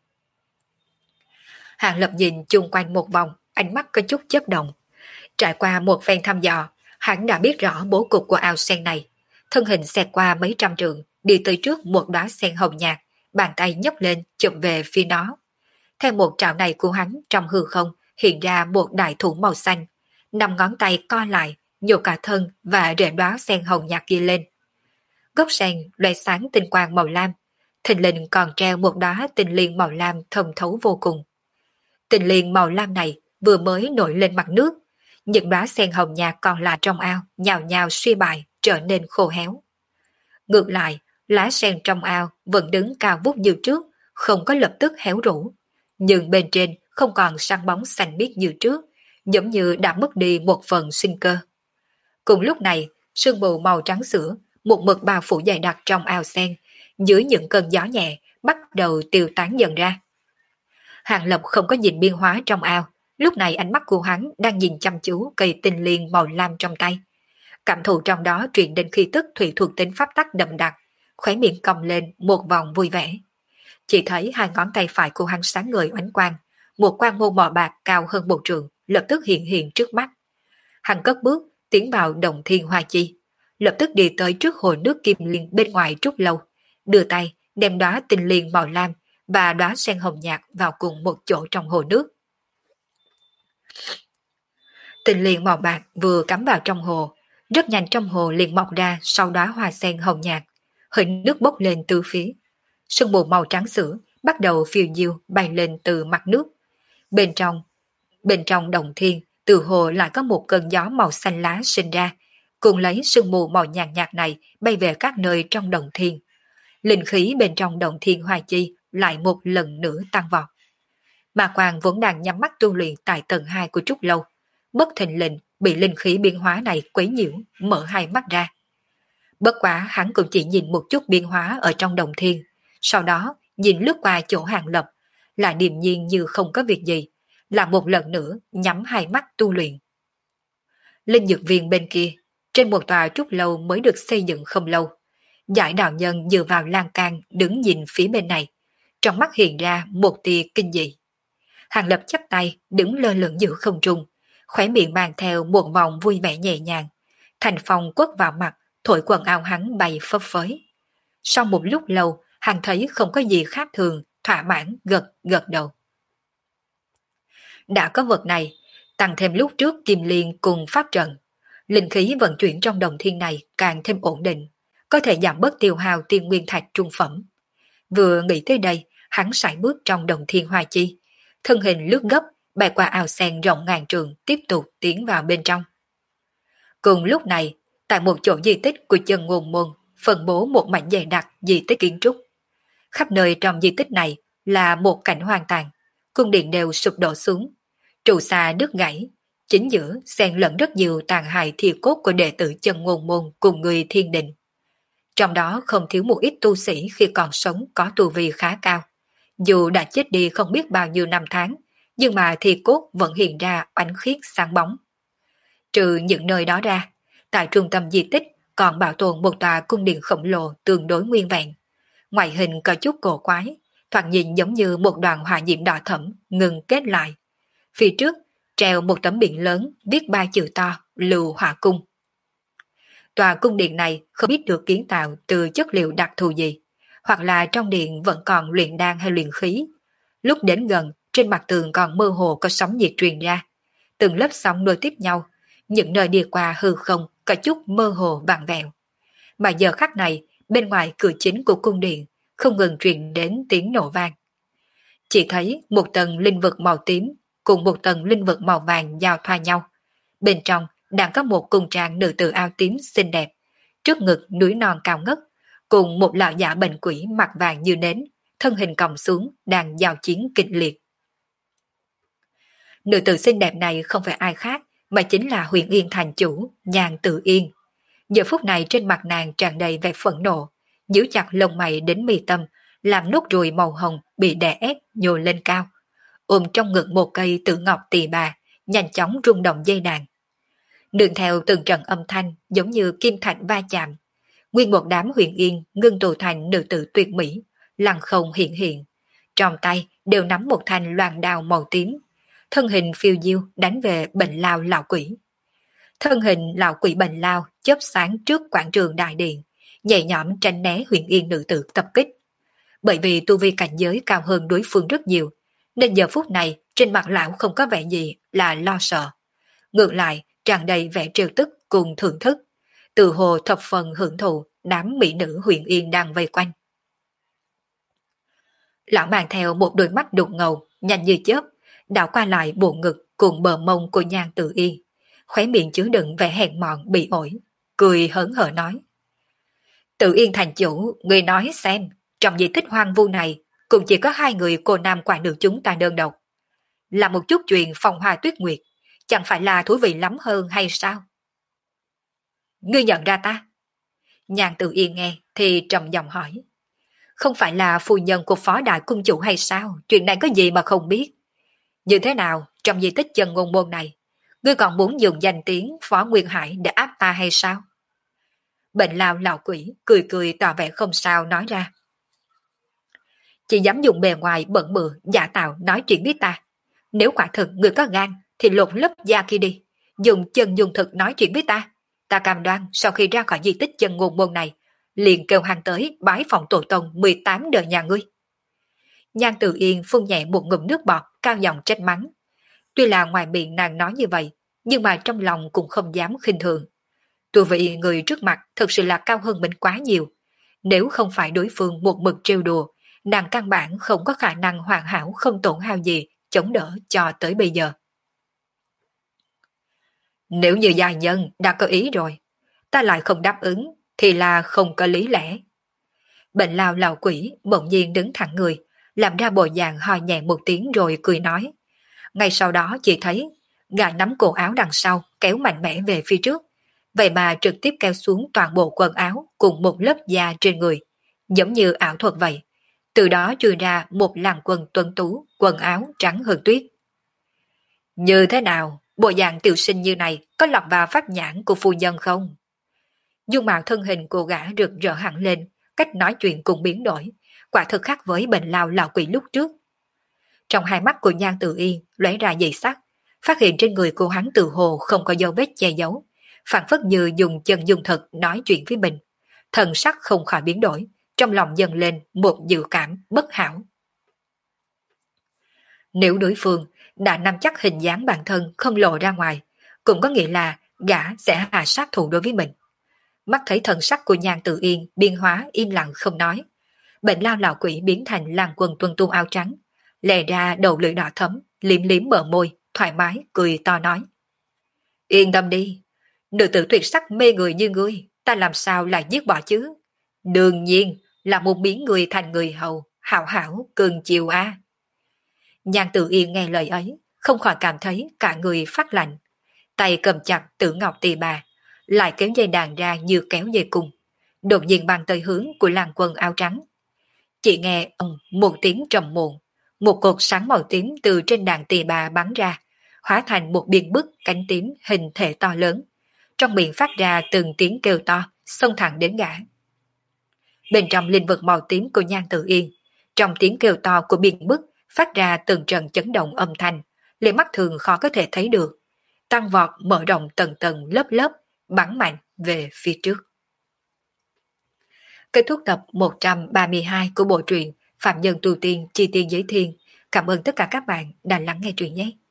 Hàng Lập nhìn chung quanh một vòng, ánh mắt có chút chớp động. Trải qua một phen thăm dò, hắn đã biết rõ bố cục của ao sen này. Thân hình xẹt qua mấy trăm trượng, đi tới trước một đóa sen hồng nhạt, bàn tay nhấc lên chụp về phía nó. Theo một trảo này của hắn, trong hư không hiện ra một đại thủ màu xanh, 5 ngón tay co lại, nhổ cả thân và rễ đóa sen hồng nhạt kia lên. Gốc sen loé sáng tinh quang màu lam, thình lình còn treo một đóa tinh liên màu lam thâm thấu vô cùng. Tinh liên màu lam này vừa mới nổi lên mặt nước, những đóa sen hồng nhạt còn lại trong ao nhào nhào suy bại, trở nên khô héo. Ngược lại, lá sen trong ao vẫn đứng cao vút như trước, không có lập tức héo rũ, nhưng bên trên không còn sáng bóng xanh biếc như trước, giống như đã mất đi một phần sinh cơ. Cùng lúc này, sương mù màu trắng sữa, một mực bao phủ dày đặc trong ao sen, dưới những cơn gió nhẹ, bắt đầu tiêu tán dần ra. Hàng Lập không có nhìn biến hóa trong ao, lúc này ánh mắt của hắn đang nhìn chăm chú cây tinh liên màu lam trong tay. Cảm thụ trong đó truyền đến khí tức thủy thuộc tính pháp tắc đậm đặc, khóe miệng cong lên một vòng vui vẻ. Chỉ thấy 2 ngón tay phải của hắn sáng ngời oánh quang, một quang môn màu bạc cao hơn 1 trượng lập tức hiện hiện trước mắt. Hắn cất bước tiến vào Đồng Thiên Hoa Chi, lập tức đi tới trước hồ nước kim liên bên ngoài Trúc Lâu, đưa tay đem đóa tinh liên màu lam và đóa sen hồng nhạt vào cùng một chỗ trong hồ nước. Tinh liên màu bạc vừa cắm vào trong hồ, rất nhanh trong hồ liền mọc ra 6 đóa hoa sen hồng nhạt, hơi nước bốc lên từ phía. Sương mù màu trắng sữa bắt đầu phiêu diêu bay lên từ mặt nước. Bên trong Đồng Thiên, từ hồ lại có một cơn gió màu xanh lá sinh ra, cùng lấy sương mù màu nhàn nhạt này bay về các nơi trong Đồng Thiên. Linh khí bên trong Đồng Thiên Hoa Chi lại một lần nữa tăng vọt. Mà Quang vốn đang nhắm mắt tu luyện tại tầng 2 của Trúc Lâu, bất thình lình bị linh khí biến hóa này quấy nhiễu, mở hai mắt ra. Bất quá hắn cũng chỉ nhìn một chút biến hóa ở trong Đồng Thiên, sau đó nhìn lướt qua chỗ Hàng Lập, là điềm nhiên như không có việc gì, là một lần nữa nhắm hai mắt tu luyện. Linh dược viên bên kia, trên một tòa Trúc Lâu mới được xây dựng không lâu, Giải đạo nhân dựa vào lan can đứng nhìn phía bên này, trong mắt hiện ra một tia kinh dị. Hàng Lập chắp tay đứng lơ lửng giữa không trung, khóe miệng mang theo một vòng vui vẻ nhẹ nhàng, thành phong quất vào mặt, thổi quần áo hắn bay phấp phới. Sau một lúc lâu, hắn thấy không có gì khác thường, thỏa mãn gật gật đầu. Đã có vật này, tăng thêm lúc trước Kim Liên cùng pháp trận, linh khí vận chuyển trong Đồng Thiên này càng thêm ổn định, có thể giảm bớt tiêu hao tiên nguyên thạch trung phẩm. Vừa nghĩ tới đây, hắn sải bước trong Đồng Thiên Hoa Chi, thân hình lướt gấp, bay qua ao sen rộng ngàn trường, tiếp tục tiến vào bên trong. Cùng lúc này, tại một chỗ di tích của Chân Ngôn Môn, phân bố một mảnh dày đặc di tích kiến trúc. Khắp nơi trong di tích này là một cảnh hoang tàn, cung điện đều sụp đổ xuống, trụ xà đứt gãy, chính giữa xen lẫn rất nhiều tàn hài thi cốt của đệ tử Chân Ngôn Môn cùng người thiên đình. Trong đó không thiếu một ít tu sĩ khi còn sống có tu vi khá cao. Dù đã chết đi không biết bao nhiêu năm tháng, nhưng mà thi cốt vẫn hiện ra oánh khiết sáng bóng. Trừ những nơi đó ra, tại trung tâm di tích còn bảo tồn một tòa cung điện khổng lồ tương đối nguyên vẹn. Ngoại hình có chút cổ quái, thoạt nhìn giống như một đoàn hỏa diễm đỏ thẫm ngừng kết lại. Phía trước treo một tấm biển lớn viết ba chữ to Lưu Hỏa Cung. Tòa cung điện này không biết được kiến tạo từ chất liệu đặc thù gì, hoặc là trong điện vẫn còn luyện đan hay luyện khí. Lúc đến gần, trên mặt tường còn mơ hồ có sóng nhiệt truyền ra. Từng lớp sóng nối tiếp nhau, những nơi đi qua hư không có chút mơ hồ vặn vẹo. Mà giờ khắc này, bên ngoài cửa chính của cung điện không ngừng truyền đến tiếng nổ vang. Chỉ thấy một tầng linh vực màu tím cùng một tầng linh vực màu vàng giao thoa nhau. Bên trong đang có một cung trang nữ tử áo tím xinh đẹp, trước ngực núi non cao ngất, cùng một lão giả bệnh quỷ mặt vàng như nến, thân hình còng xuống đang giao chiến kịch liệt. Nữ tử xinh đẹp này không phải ai khác mà chính là Huyền Yên thành chủ Nhan Tự Yên. Giờ phút này trên mặt nàng tràn đầy vẻ phẫn nộ, nhíu chặt lông mày đến mi tâm, làm nốt ruồi màu hồng bị đè ép nhô lên cao, ôm trong ngực một cây tử ngọc tỳ bà, nhanh chóng rung động dây đàn. Nương theo từng trận âm thanh giống như kim thạch va chạm, nguyên một đám Huyền Yên ngưng tụ thành nữ tử tuyệt mỹ, lăng không hiện hiện, trong tay đều nắm một thanh loan đao màu tím, thân hình phiêu diêu đánh về Bệnh Lao lão quỷ. Thân hình lão quỷ Bệnh Lao chớp sáng trước quảng trường đại điện, nhẹ nhõm tránh né Huyền Yên nữ tử tập kích. Bởi vì tu vi cảnh giới cao hơn đối phương rất nhiều, nên giờ phút này trên mặt lão không có vẻ gì là lo sợ. Ngược lại, tràn đầy vẻ trêu tức cùng thưởng thức, từ hồ thập phần hưởng thụ đám mỹ nữ Huyền Yên đang vây quanh. Lão mang theo một đôi mắt đục ngầu, nhanh như chớp, đảo qua lại bộ ngực cùng bờ mông của Nhan Tự Yên, khóe miệng chứa đựng vẻ hèn mọn bị ổi, cười hớn hở nói. Tự Yên thành chủ, người nói xem, trong di tích hoang vu này, cũng chỉ có hai người cô nam quả nữ chúng ta đơn độc. Là một chút chuyện phong hoa tuyết nguyệt, chẳng phải là thú vị lắm hơn hay sao? Ngươi nhận ra ta? Nhan Tự Yên nghe thì trầm giọng hỏi. Không phải là phu nhân của phó đại cung chủ hay sao? Chuyện này có gì mà không biết? Như thế nào, trong di tích Chân Ngôn Môn này, ngươi còn muốn dùng danh tiếng Phó Nguyên Hải để áp ta hay sao? Bệnh Lao lão quỷ cười cười tỏ vẻ không sao nói ra. Chỉ dám dùng bề ngoài bẩn bừa giả tạo nói chuyện với ta. Nếu quả thực ngươi có gan thì lột lớp da kia đi, dùng chân dùng thực nói chuyện với ta. Ta cam đoan sau khi ra khỏi di tích Chân Ngôn Môn này, liền kêu hàng tới bái phòng tổ tông 18 đời nhà ngươi. Nhan Tự Yên phun nhẹ một ngụm nước bọt, cao giọng trách mắng. Tuy là ngoài miệng nàng nói như vậy, nhưng mà trong lòng cũng không dám khinh thường. Tu vị người trước mặt thực sự là cao hơn mình quá nhiều. Nếu không phải đối phương một mực trêu đùa, nàng căn bản không có khả năng hoàn hảo không tổn hao gì chống đỡ cho tới bây giờ. Nếu như gia nhân đã có ý rồi, ta lại không đáp ứng thì là không có lý lẽ. Bệnh Lao lão quỷ bỗng nhiên đứng thẳng người, làm ra bộ dạng ho nhẹ một tiếng rồi cười nói. Ngay sau đó chỉ thấy gã nắm cổ áo đằng sau kéo mạnh mẽ về phía trước, vậy mà trực tiếp kéo xuống toàn bộ quần áo cùng một lớp da trên người, giống như ảo thuật vậy. Từ đó chui ra một làn quần tuấn tú, quần áo trắng hơn tuyết. Như thế nào, bộ dạng tiểu sinh như này có lọt vào phát nhãn của phu nhân không? Dung mạo thân hình của gã rực rỡ hẳn lên, cách nói chuyện cũng biến đổi, quả thực khác với Bệnh Lao lão quỷ lúc trước. Trong hai mắt của Nhan Tự Yên lóe ra dị sắc, phát hiện trên người cô hắn tự hồ không có dấu vết che giấu, phản phất như dùng chân dùng thực nói chuyện với mình. Thần sắc không khỏi biến đổi, trong lòng dâng lên một dự cảm bất hảo. Nếu đối phương đã nắm chắc hình dáng bản thân không lộ ra ngoài, cũng có nghĩa là gã sẽ hạ sát thủ đối với mình. Mắt thấy thần sắc của Nhan Tự Yên biến hóa im lặng không nói. Bệnh Lao lão quỷ biến thành làn quần tuân tu áo trắng, lè ra đầu lưỡi đỏ thấm, liếm liếm bờ môi, thoải mái cười to nói. Yên tâm đi, nữ tử tuyệt sắc mê người như ngươi, ta làm sao lại giết bỏ chứ? Đương nhiên là muốn biến người thành người hầu, hảo hảo cường chiều a. Nhan Tự Yên nghe lời ấy, không khỏi cảm thấy cả người phát lạnh, tay cầm chặt tử ngọc tỳ bà, lại kéo dây đàn ra như kéo dây cung, đột nhiên băng tới hướng của làng quân áo trắng. Chỉ nghe một tiếng trầm muộn, một cột sáng màu tím từ trên đàn tỳ bà bắn ra, hóa thành một biên bức cánh tím hình thể to lớn. Trong miệng phát ra từng tiếng kêu to, xông thẳng đến gã. Bên trong linh vực màu tím của Nhan Tự Yên, trong tiếng kêu to của biên bức phát ra từng trận chấn động âm thanh, liền mắt thường khó có thể thấy được. Tăng vọt mở rộng tầng tầng lớp lớp, bắn mạnh về phía trước. Kết thúc tập 132 của bộ truyện Phạm Nhân Tu Tiên Chi Tiên Giới Thiên. Cảm ơn tất cả các bạn đã lắng nghe truyện nhé.